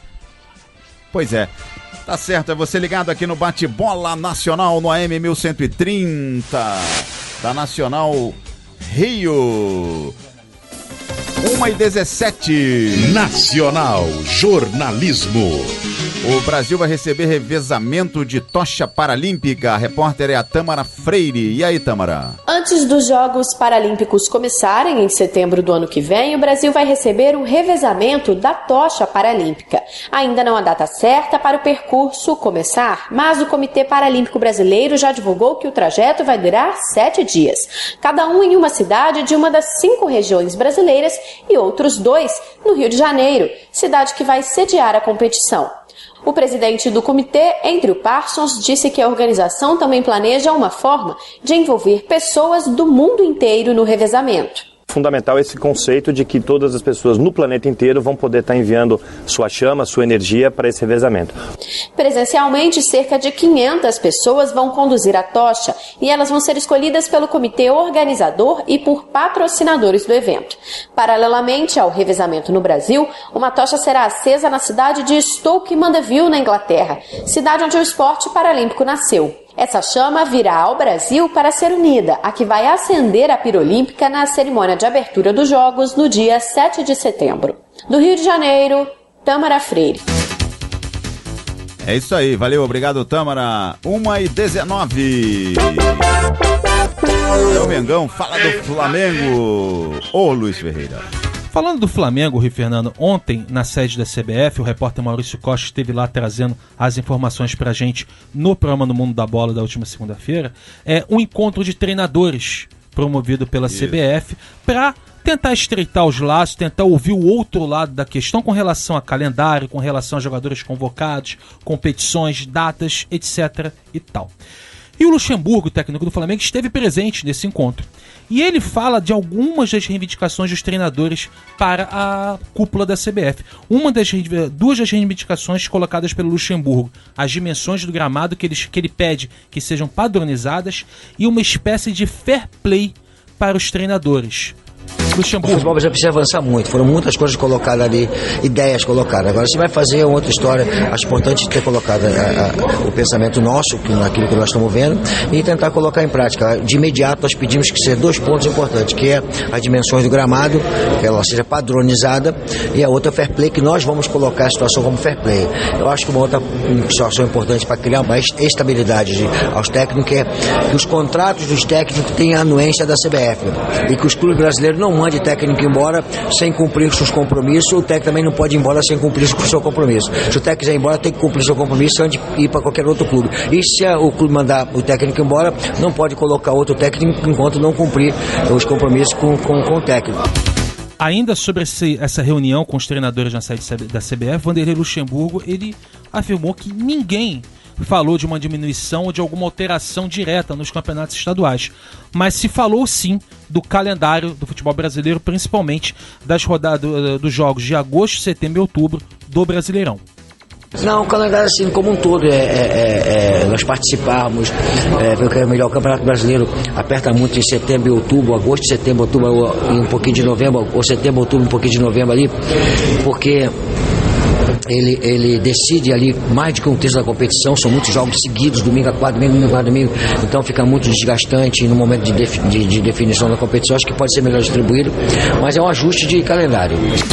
Pois é. Tá certo, é você ligado aqui no Bate-Bola Nacional no A M mil cento e trinta da Nacional Rio. uma e dezessete. Nacional Jornalismo. O Brasil vai receber revezamento de tocha paralímpica. A repórter é a Tâmara Freire. E aí, Tâmara? Antes dos Jogos Paralímpicos começarem em setembro do ano que vem, o Brasil vai receber o revezamento da tocha paralímpica. Ainda não há data certa para o percurso começar, mas o Comitê Paralímpico Brasileiro já divulgou que o trajeto vai durar sete dias. Cada um em uma cidade de uma das cinco regiões brasileiras e outros dois no Rio de Janeiro, cidade que vai sediar a competição. O presidente do comitê, Andrew Parsons, disse que a organização também planeja uma forma de envolver pessoas do mundo inteiro no revezamento. Fundamental esse conceito de que todas as pessoas no planeta inteiro vão poder estar enviando sua chama, sua energia para esse revezamento. Presencialmente, cerca de quinhentas pessoas vão conduzir a tocha e elas vão ser escolhidas pelo comitê organizador e por patrocinadores do evento. Paralelamente ao revezamento no Brasil, uma tocha será acesa na cidade de Stoke Mandeville, na Inglaterra, cidade onde o esporte paralímpico nasceu. Essa chama virá ao Brasil para ser unida, a que vai acender a pira olímpica na cerimônia de abertura dos Jogos no dia sete de setembro. Do Rio de Janeiro, Tâmara Freire. É isso aí, valeu, obrigado, Tâmara. uma e dezenove. É o Mengão, fala do Flamengo. Ô, Luiz Ferreira. Falando do Flamengo, Rio Fernando, ontem na sede da C B F, o repórter Maurício Costa esteve lá trazendo as informações pra gente no programa No Mundo da Bola da última segunda-feira. É um encontro de treinadores promovido pela Isso. C B F para tentar estreitar os laços, tentar ouvir o outro lado da questão com relação a calendário, com relação a jogadores convocados, competições, datas, etc e tal. E o Luxemburgo, técnico do Flamengo, esteve presente nesse encontro. E ele fala de algumas das reivindicações dos treinadores para a cúpula da C B F. Uma das, duas das reivindicações colocadas pelo Luxemburgo, as dimensões do gramado que ele, que ele pede que sejam padronizadas e uma espécie de fair play para os treinadores. Luxemburgo. O futebol já precisa avançar muito, foram muitas coisas colocadas ali, ideias colocadas. Agora, se vai fazer outra história, acho importante ter colocado a, a, o pensamento nosso, que, naquilo que nós estamos vendo, e tentar colocar em prática. De imediato, nós pedimos que sejam dois pontos importantes, que é as dimensões do gramado, que ela seja padronizada, e a outra fair play, que nós vamos colocar a situação como fair play. Eu acho que uma outra situação importante para criar mais estabilidade de, aos técnicos é que os contratos dos técnicos tenham a anuência da C B F, e que os clubes brasileiros não mandem mande técnico embora sem cumprir seus compromissos, o técnico também não pode ir embora sem cumprir o seu compromisso. Se o técnico quiser ir embora, tem que cumprir seu compromisso antes de ir para qualquer outro clube. E se o clube mandar o técnico embora, não pode colocar outro técnico enquanto não cumprir os compromissos com, com, com o técnico. Ainda sobre esse, essa reunião com os treinadores na sede da C B F, Vanderlei Luxemburgo, ele afirmou que ninguém falou de uma diminuição ou de alguma alteração direta nos campeonatos estaduais, mas se falou sim do calendário do futebol brasileiro, principalmente das rodadas dos jogos de agosto, setembro e outubro do Brasileirão. Não, o calendário assim como um todo, é, é, é, nós participarmos, é, pelo que é melhor, o Campeonato Brasileiro aperta muito em setembro e outubro, agosto, setembro, outubro e um pouquinho de novembro, ou setembro, outubro, um pouquinho de novembro ali, porque Ele, ele decide ali mais de que um terço da competição, são muitos jogos seguidos, domingo a quatro, domingo a quatro, domingo, então fica muito desgastante no momento de, defi, de, de definição da competição. Acho que pode ser melhor distribuído, mas é um ajuste de calendário.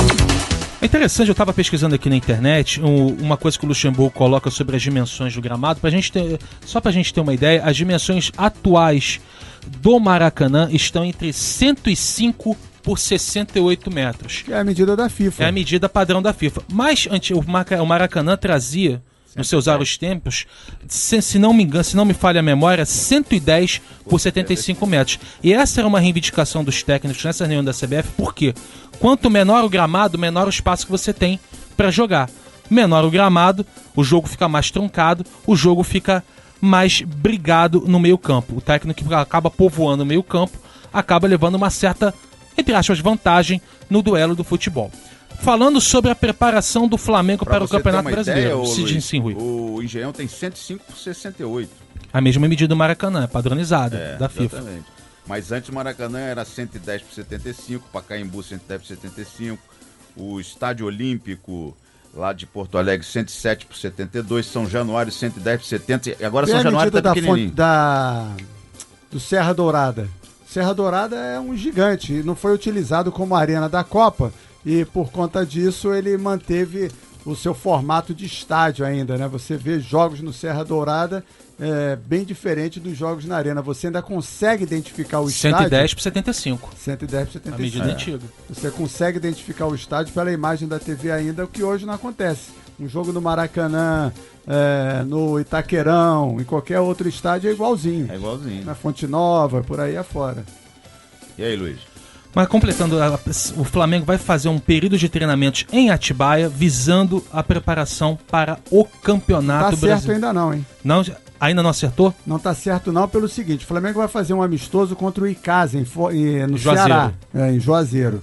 É interessante, eu estava pesquisando aqui na internet um, uma coisa que o Luxemburgo coloca sobre as dimensões do gramado, pra gente ter, só para a gente ter uma ideia, as dimensões atuais do Maracanã estão entre cento e cinco por sessenta e oito metros. Que é a medida da FIFA. É a medida padrão da FIFA. Mas o Maracanã trazia, nos seus aros tempos, se, se não me engano, se não me falha a memória, cento e dez por setenta e cinco metros. E essa era uma reivindicação dos técnicos nessa reunião da C B F, por quê? Quanto menor o gramado, menor o espaço que você tem para jogar. Menor o gramado, o jogo fica mais truncado, o jogo fica mais brigado no meio campo. O técnico que acaba povoando o meio campo acaba levando uma certa, entre aspas, vantagem no duelo do futebol. Falando sobre a preparação do Flamengo pra para o Campeonato Brasileiro. Ideia, Luiz, sim, Rui. O Engenhão tem cento e cinco por sessenta e oito. A mesma medida do Maracanã, é padronizada, é, da FIFA. Exatamente. Mas antes o Maracanã era cento e dez por setenta e cinco, Pacaembu cento e dez por setenta e cinco, o Estádio Olímpico lá de Porto Alegre cento e sete por setenta e dois, São Januário cento e dez por setenta, e agora e São Januário tá da pequenininho. Fonte, da, do Serra Dourada. Serra Dourada é um gigante e não foi utilizado como arena da Copa e por conta disso ele manteve o seu formato de estádio ainda, né? Você vê jogos no Serra Dourada é, bem diferente dos jogos na arena. Você ainda consegue identificar o estádio. cento e dez por setenta e cinco. cento e dez por setenta e cinco. A medida é. antiga. Você consegue identificar o estádio pela imagem da T V ainda, o que hoje não acontece. Um jogo no Maracanã, é, no Itaquerão, em qualquer outro estádio é igualzinho. É igualzinho. Na Fonte Nova, por aí afora. E aí, Luiz? Mas completando, o Flamengo vai fazer um período de treinamentos em Atibaia, visando a preparação para o Campeonato Brasileiro. Não tá certo ainda não, hein? Não, ainda não acertou? Não tá certo não, pelo seguinte, o Flamengo vai fazer um amistoso contra o Icasa, em, em, no Juazeiro. Ceará, é, em Juazeiro.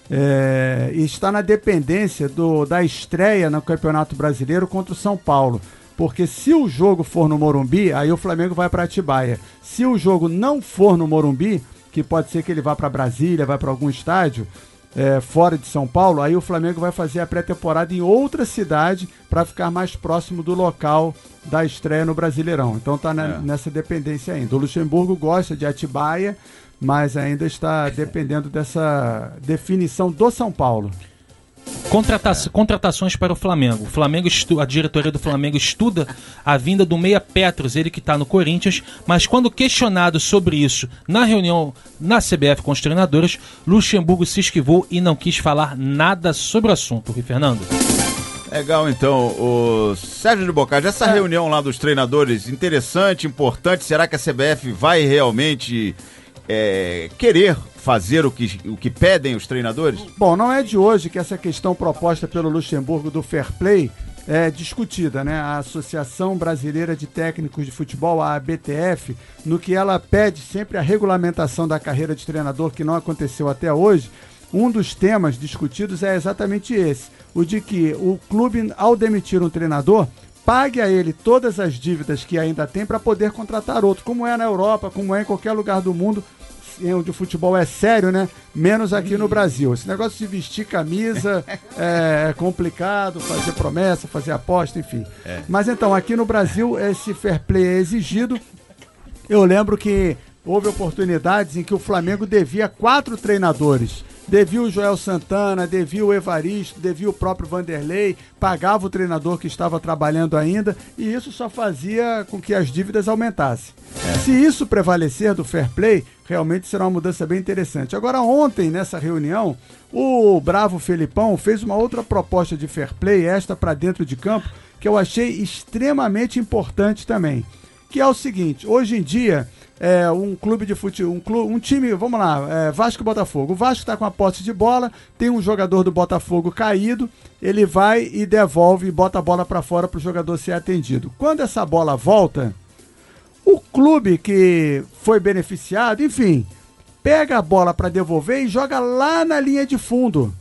É, e está na dependência do, da estreia no Campeonato Brasileiro contra o São Paulo. Porque se o jogo for no Morumbi, aí o Flamengo vai para Atibaia. Se o jogo não for no Morumbi, que pode ser que ele vá para Brasília, vai para algum estádio é, fora de São Paulo, aí o Flamengo vai fazer a pré-temporada em outra cidade para ficar mais próximo do local da estreia no Brasileirão. Então está é. nessa dependência ainda. O Luxemburgo gosta de Atibaia, mas ainda está dependendo dessa definição do São Paulo. Contrata- é. Contratações para o Flamengo. O Flamengo estu- a diretoria do Flamengo estuda a vinda do Meia Petros, ele que está no Corinthians, mas quando questionado sobre isso na reunião na C B F com os treinadores, Luxemburgo se esquivou e não quis falar nada sobre o assunto. Rui Fernando. Legal, então, o Sérgio de Bocage, essa é. reunião lá dos treinadores, interessante, importante, será que a C B F vai realmente é, querer fazer o que, o que pedem os treinadores? Bom, não é de hoje que essa questão proposta pelo Luxemburgo do Fair Play é discutida, né? A Associação Brasileira de Técnicos de Futebol, a A B T F, no que ela pede sempre a regulamentação da carreira de treinador, que não aconteceu até hoje, um dos temas discutidos é exatamente esse, o de que o clube, ao demitir um treinador, pague a ele todas as dívidas que ainda tem para poder contratar outro, como é na Europa, como é em qualquer lugar do mundo, onde o futebol é sério, né? Menos aqui no Brasil. Esse negócio de vestir camisa é complicado, fazer promessa, fazer aposta, enfim. É. Mas então, aqui no Brasil, esse fair play é exigido. Eu lembro que houve oportunidades em que o Flamengo devia quatro treinadores. devia o Joel Santana, devia o Evaristo, devia o próprio Vanderlei, pagava o treinador que estava trabalhando ainda, e isso só fazia com que as dívidas aumentassem. É. Se isso prevalecer do fair play, realmente será uma mudança bem interessante. Agora, ontem, nessa reunião, o bravo Felipão fez uma outra proposta de fair play, esta para dentro de campo, que eu achei extremamente importante também, que é o seguinte: hoje em dia, é, um clube de futebol, um, clube, um time, vamos lá, é, Vasco e Botafogo. O Vasco está com a posse de bola, tem um jogador do Botafogo caído, ele vai e devolve e bota a bola para fora para o jogador ser atendido. Quando essa bola volta, o clube que foi beneficiado, enfim, pega a bola para devolver e joga lá na linha de fundo.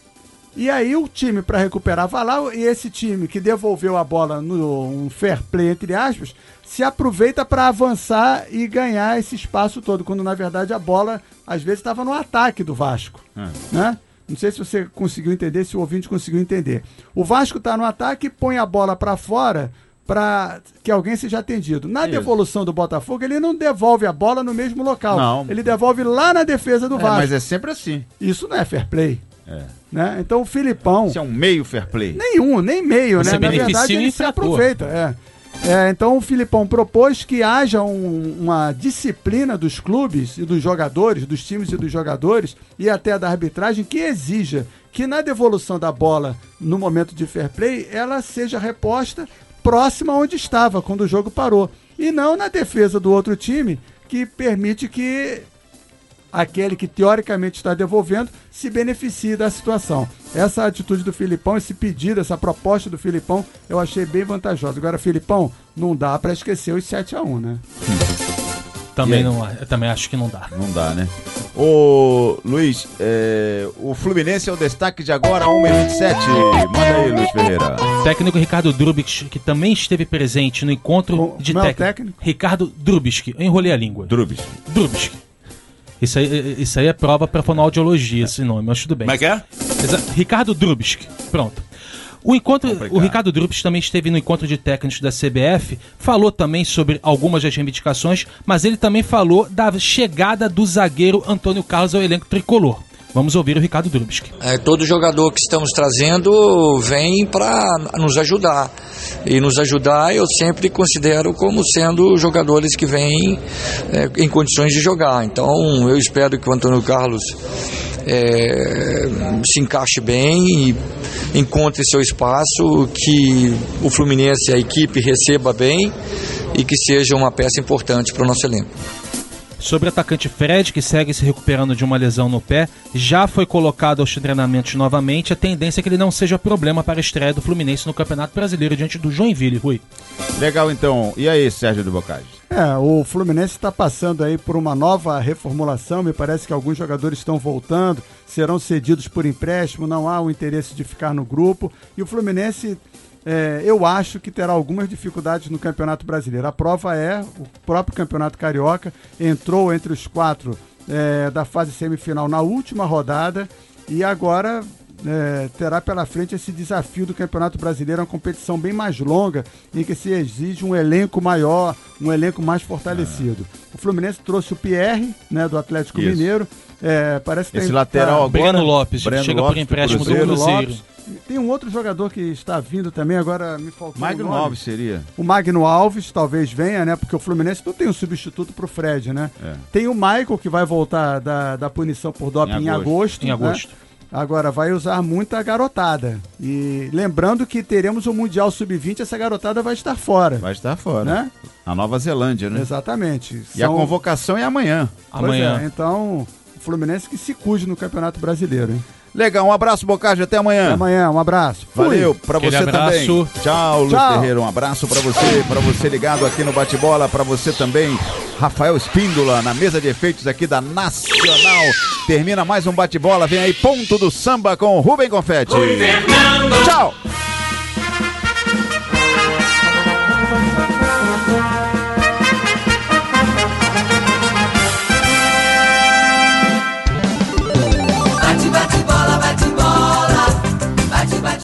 E aí o time, para recuperar, vai lá, e esse time que devolveu a bola no um fair play, entre aspas, se aproveita para avançar e ganhar esse espaço todo, quando na verdade a bola às vezes estava no ataque do Vasco, é. né? Não sei se você conseguiu entender, se o ouvinte conseguiu entender. O Vasco está no ataque e põe a bola para fora para que alguém seja atendido. Na Isso. devolução do Botafogo, ele não devolve a bola no mesmo local. Não. Ele devolve lá na defesa do é, Vasco. Mas é sempre assim. Isso não é fair play. É. Né? Então o Filipão... Isso é um meio fair play. Nenhum, nem meio, Você né? Na verdade ele se aproveita. É. É, então o Filipão propôs que haja um, uma disciplina dos clubes e dos jogadores, dos times e dos jogadores, e até da arbitragem, que exija que na devolução da bola no momento de fair play, ela seja reposta próxima onde estava, quando o jogo parou. E não na defesa do outro time, que permite que aquele que teoricamente está devolvendo se beneficie da situação. Essa atitude do Filipão, esse pedido, essa proposta do Filipão, eu achei bem vantajosa. Agora, Filipão, não dá para esquecer os sete a um, né? Também, não, eu também acho que não dá. Não dá, né? Ô, Luiz, é, o Fluminense é o destaque de agora, uma e vinte e sete. Manda aí, Luiz Ferreira. Técnico Ricardo Drubich, que também esteve presente no encontro o, de técnico. técnico. Ricardo Drubich, eu enrolei a língua. Drubich. Drubich. Isso aí, isso aí é prova para fonoaudiologia, esse nome, mas tudo bem. Como é que é? Ricardo Drubich, pronto. O, encontro, o Ricardo Drubich também esteve no encontro de técnicos da C B F, falou também sobre algumas das reivindicações, mas ele também falou da chegada do zagueiro Antônio Carlos ao elenco tricolor. Vamos ouvir o Ricardo Drubich. É, todo jogador que estamos trazendo vem para nos ajudar. E nos ajudar eu sempre considero como sendo jogadores que vêm é, em condições de jogar. Então eu espero que o Antônio Carlos é, se encaixe bem e encontre seu espaço, que o Fluminense, a equipe, receba bem e que seja uma peça importante para o nosso elenco. Sobre o atacante Fred, que segue se recuperando de uma lesão no pé, já foi colocado aos treinamentos novamente. A tendência é que ele não seja problema para a estreia do Fluminense no Campeonato Brasileiro diante do Joinville, Rui. Legal, então. E aí, Sérgio do Bocage? É, o Fluminense está passando aí por uma nova reformulação. Me parece que alguns jogadores estão voltando, serão cedidos por empréstimo, não há o interesse de ficar no grupo. E o Fluminense... É, eu acho que terá algumas dificuldades no Campeonato Brasileiro. A prova é o próprio Campeonato Carioca, entrou entre os quatro é, da fase semifinal na última rodada e agora é, terá pela frente esse desafio do Campeonato Brasileiro, uma competição bem mais longa, em que se exige um elenco maior, um elenco mais fortalecido. O Fluminense trouxe o Pierre, né, do Atlético Isso. Mineiro. É, parece que esse tem, lateral tá, agora, Breno Lopes, Breno chega Lopes, por empréstimo do Cruzeiro. Cruzeiro. Tem um outro jogador que está vindo também, agora me faltou Magno o nome. Alves seria? O Magno Alves talvez venha, né? Porque o Fluminense não tem um substituto pro Fred, né? É. Tem o Michael, que vai voltar da, da punição por doping em agosto. Em agosto. Né? Agora vai usar muita garotada. E lembrando que teremos o Mundial sub vinte, essa garotada vai estar fora. Vai estar fora. Né? A Nova Zelândia, né? Exatamente. E São... a convocação é amanhã. Pois amanhã. É, então, o Fluminense que se cuide no Campeonato Brasileiro, hein? Legal, um abraço, Bocage, até amanhã. Até amanhã, um abraço. Valeu, pra Aquele você abraço. também. Tchau, Luiz Tchau. Ferreira, um abraço pra você, pra você ligado aqui no Bate-Bola, pra você também, Rafael Espíndola, na mesa de efeitos aqui da Nacional. Termina mais um Bate-Bola, vem aí, Ponto do Samba com o Rubem Confetti. Oi, Fernando. Tchau.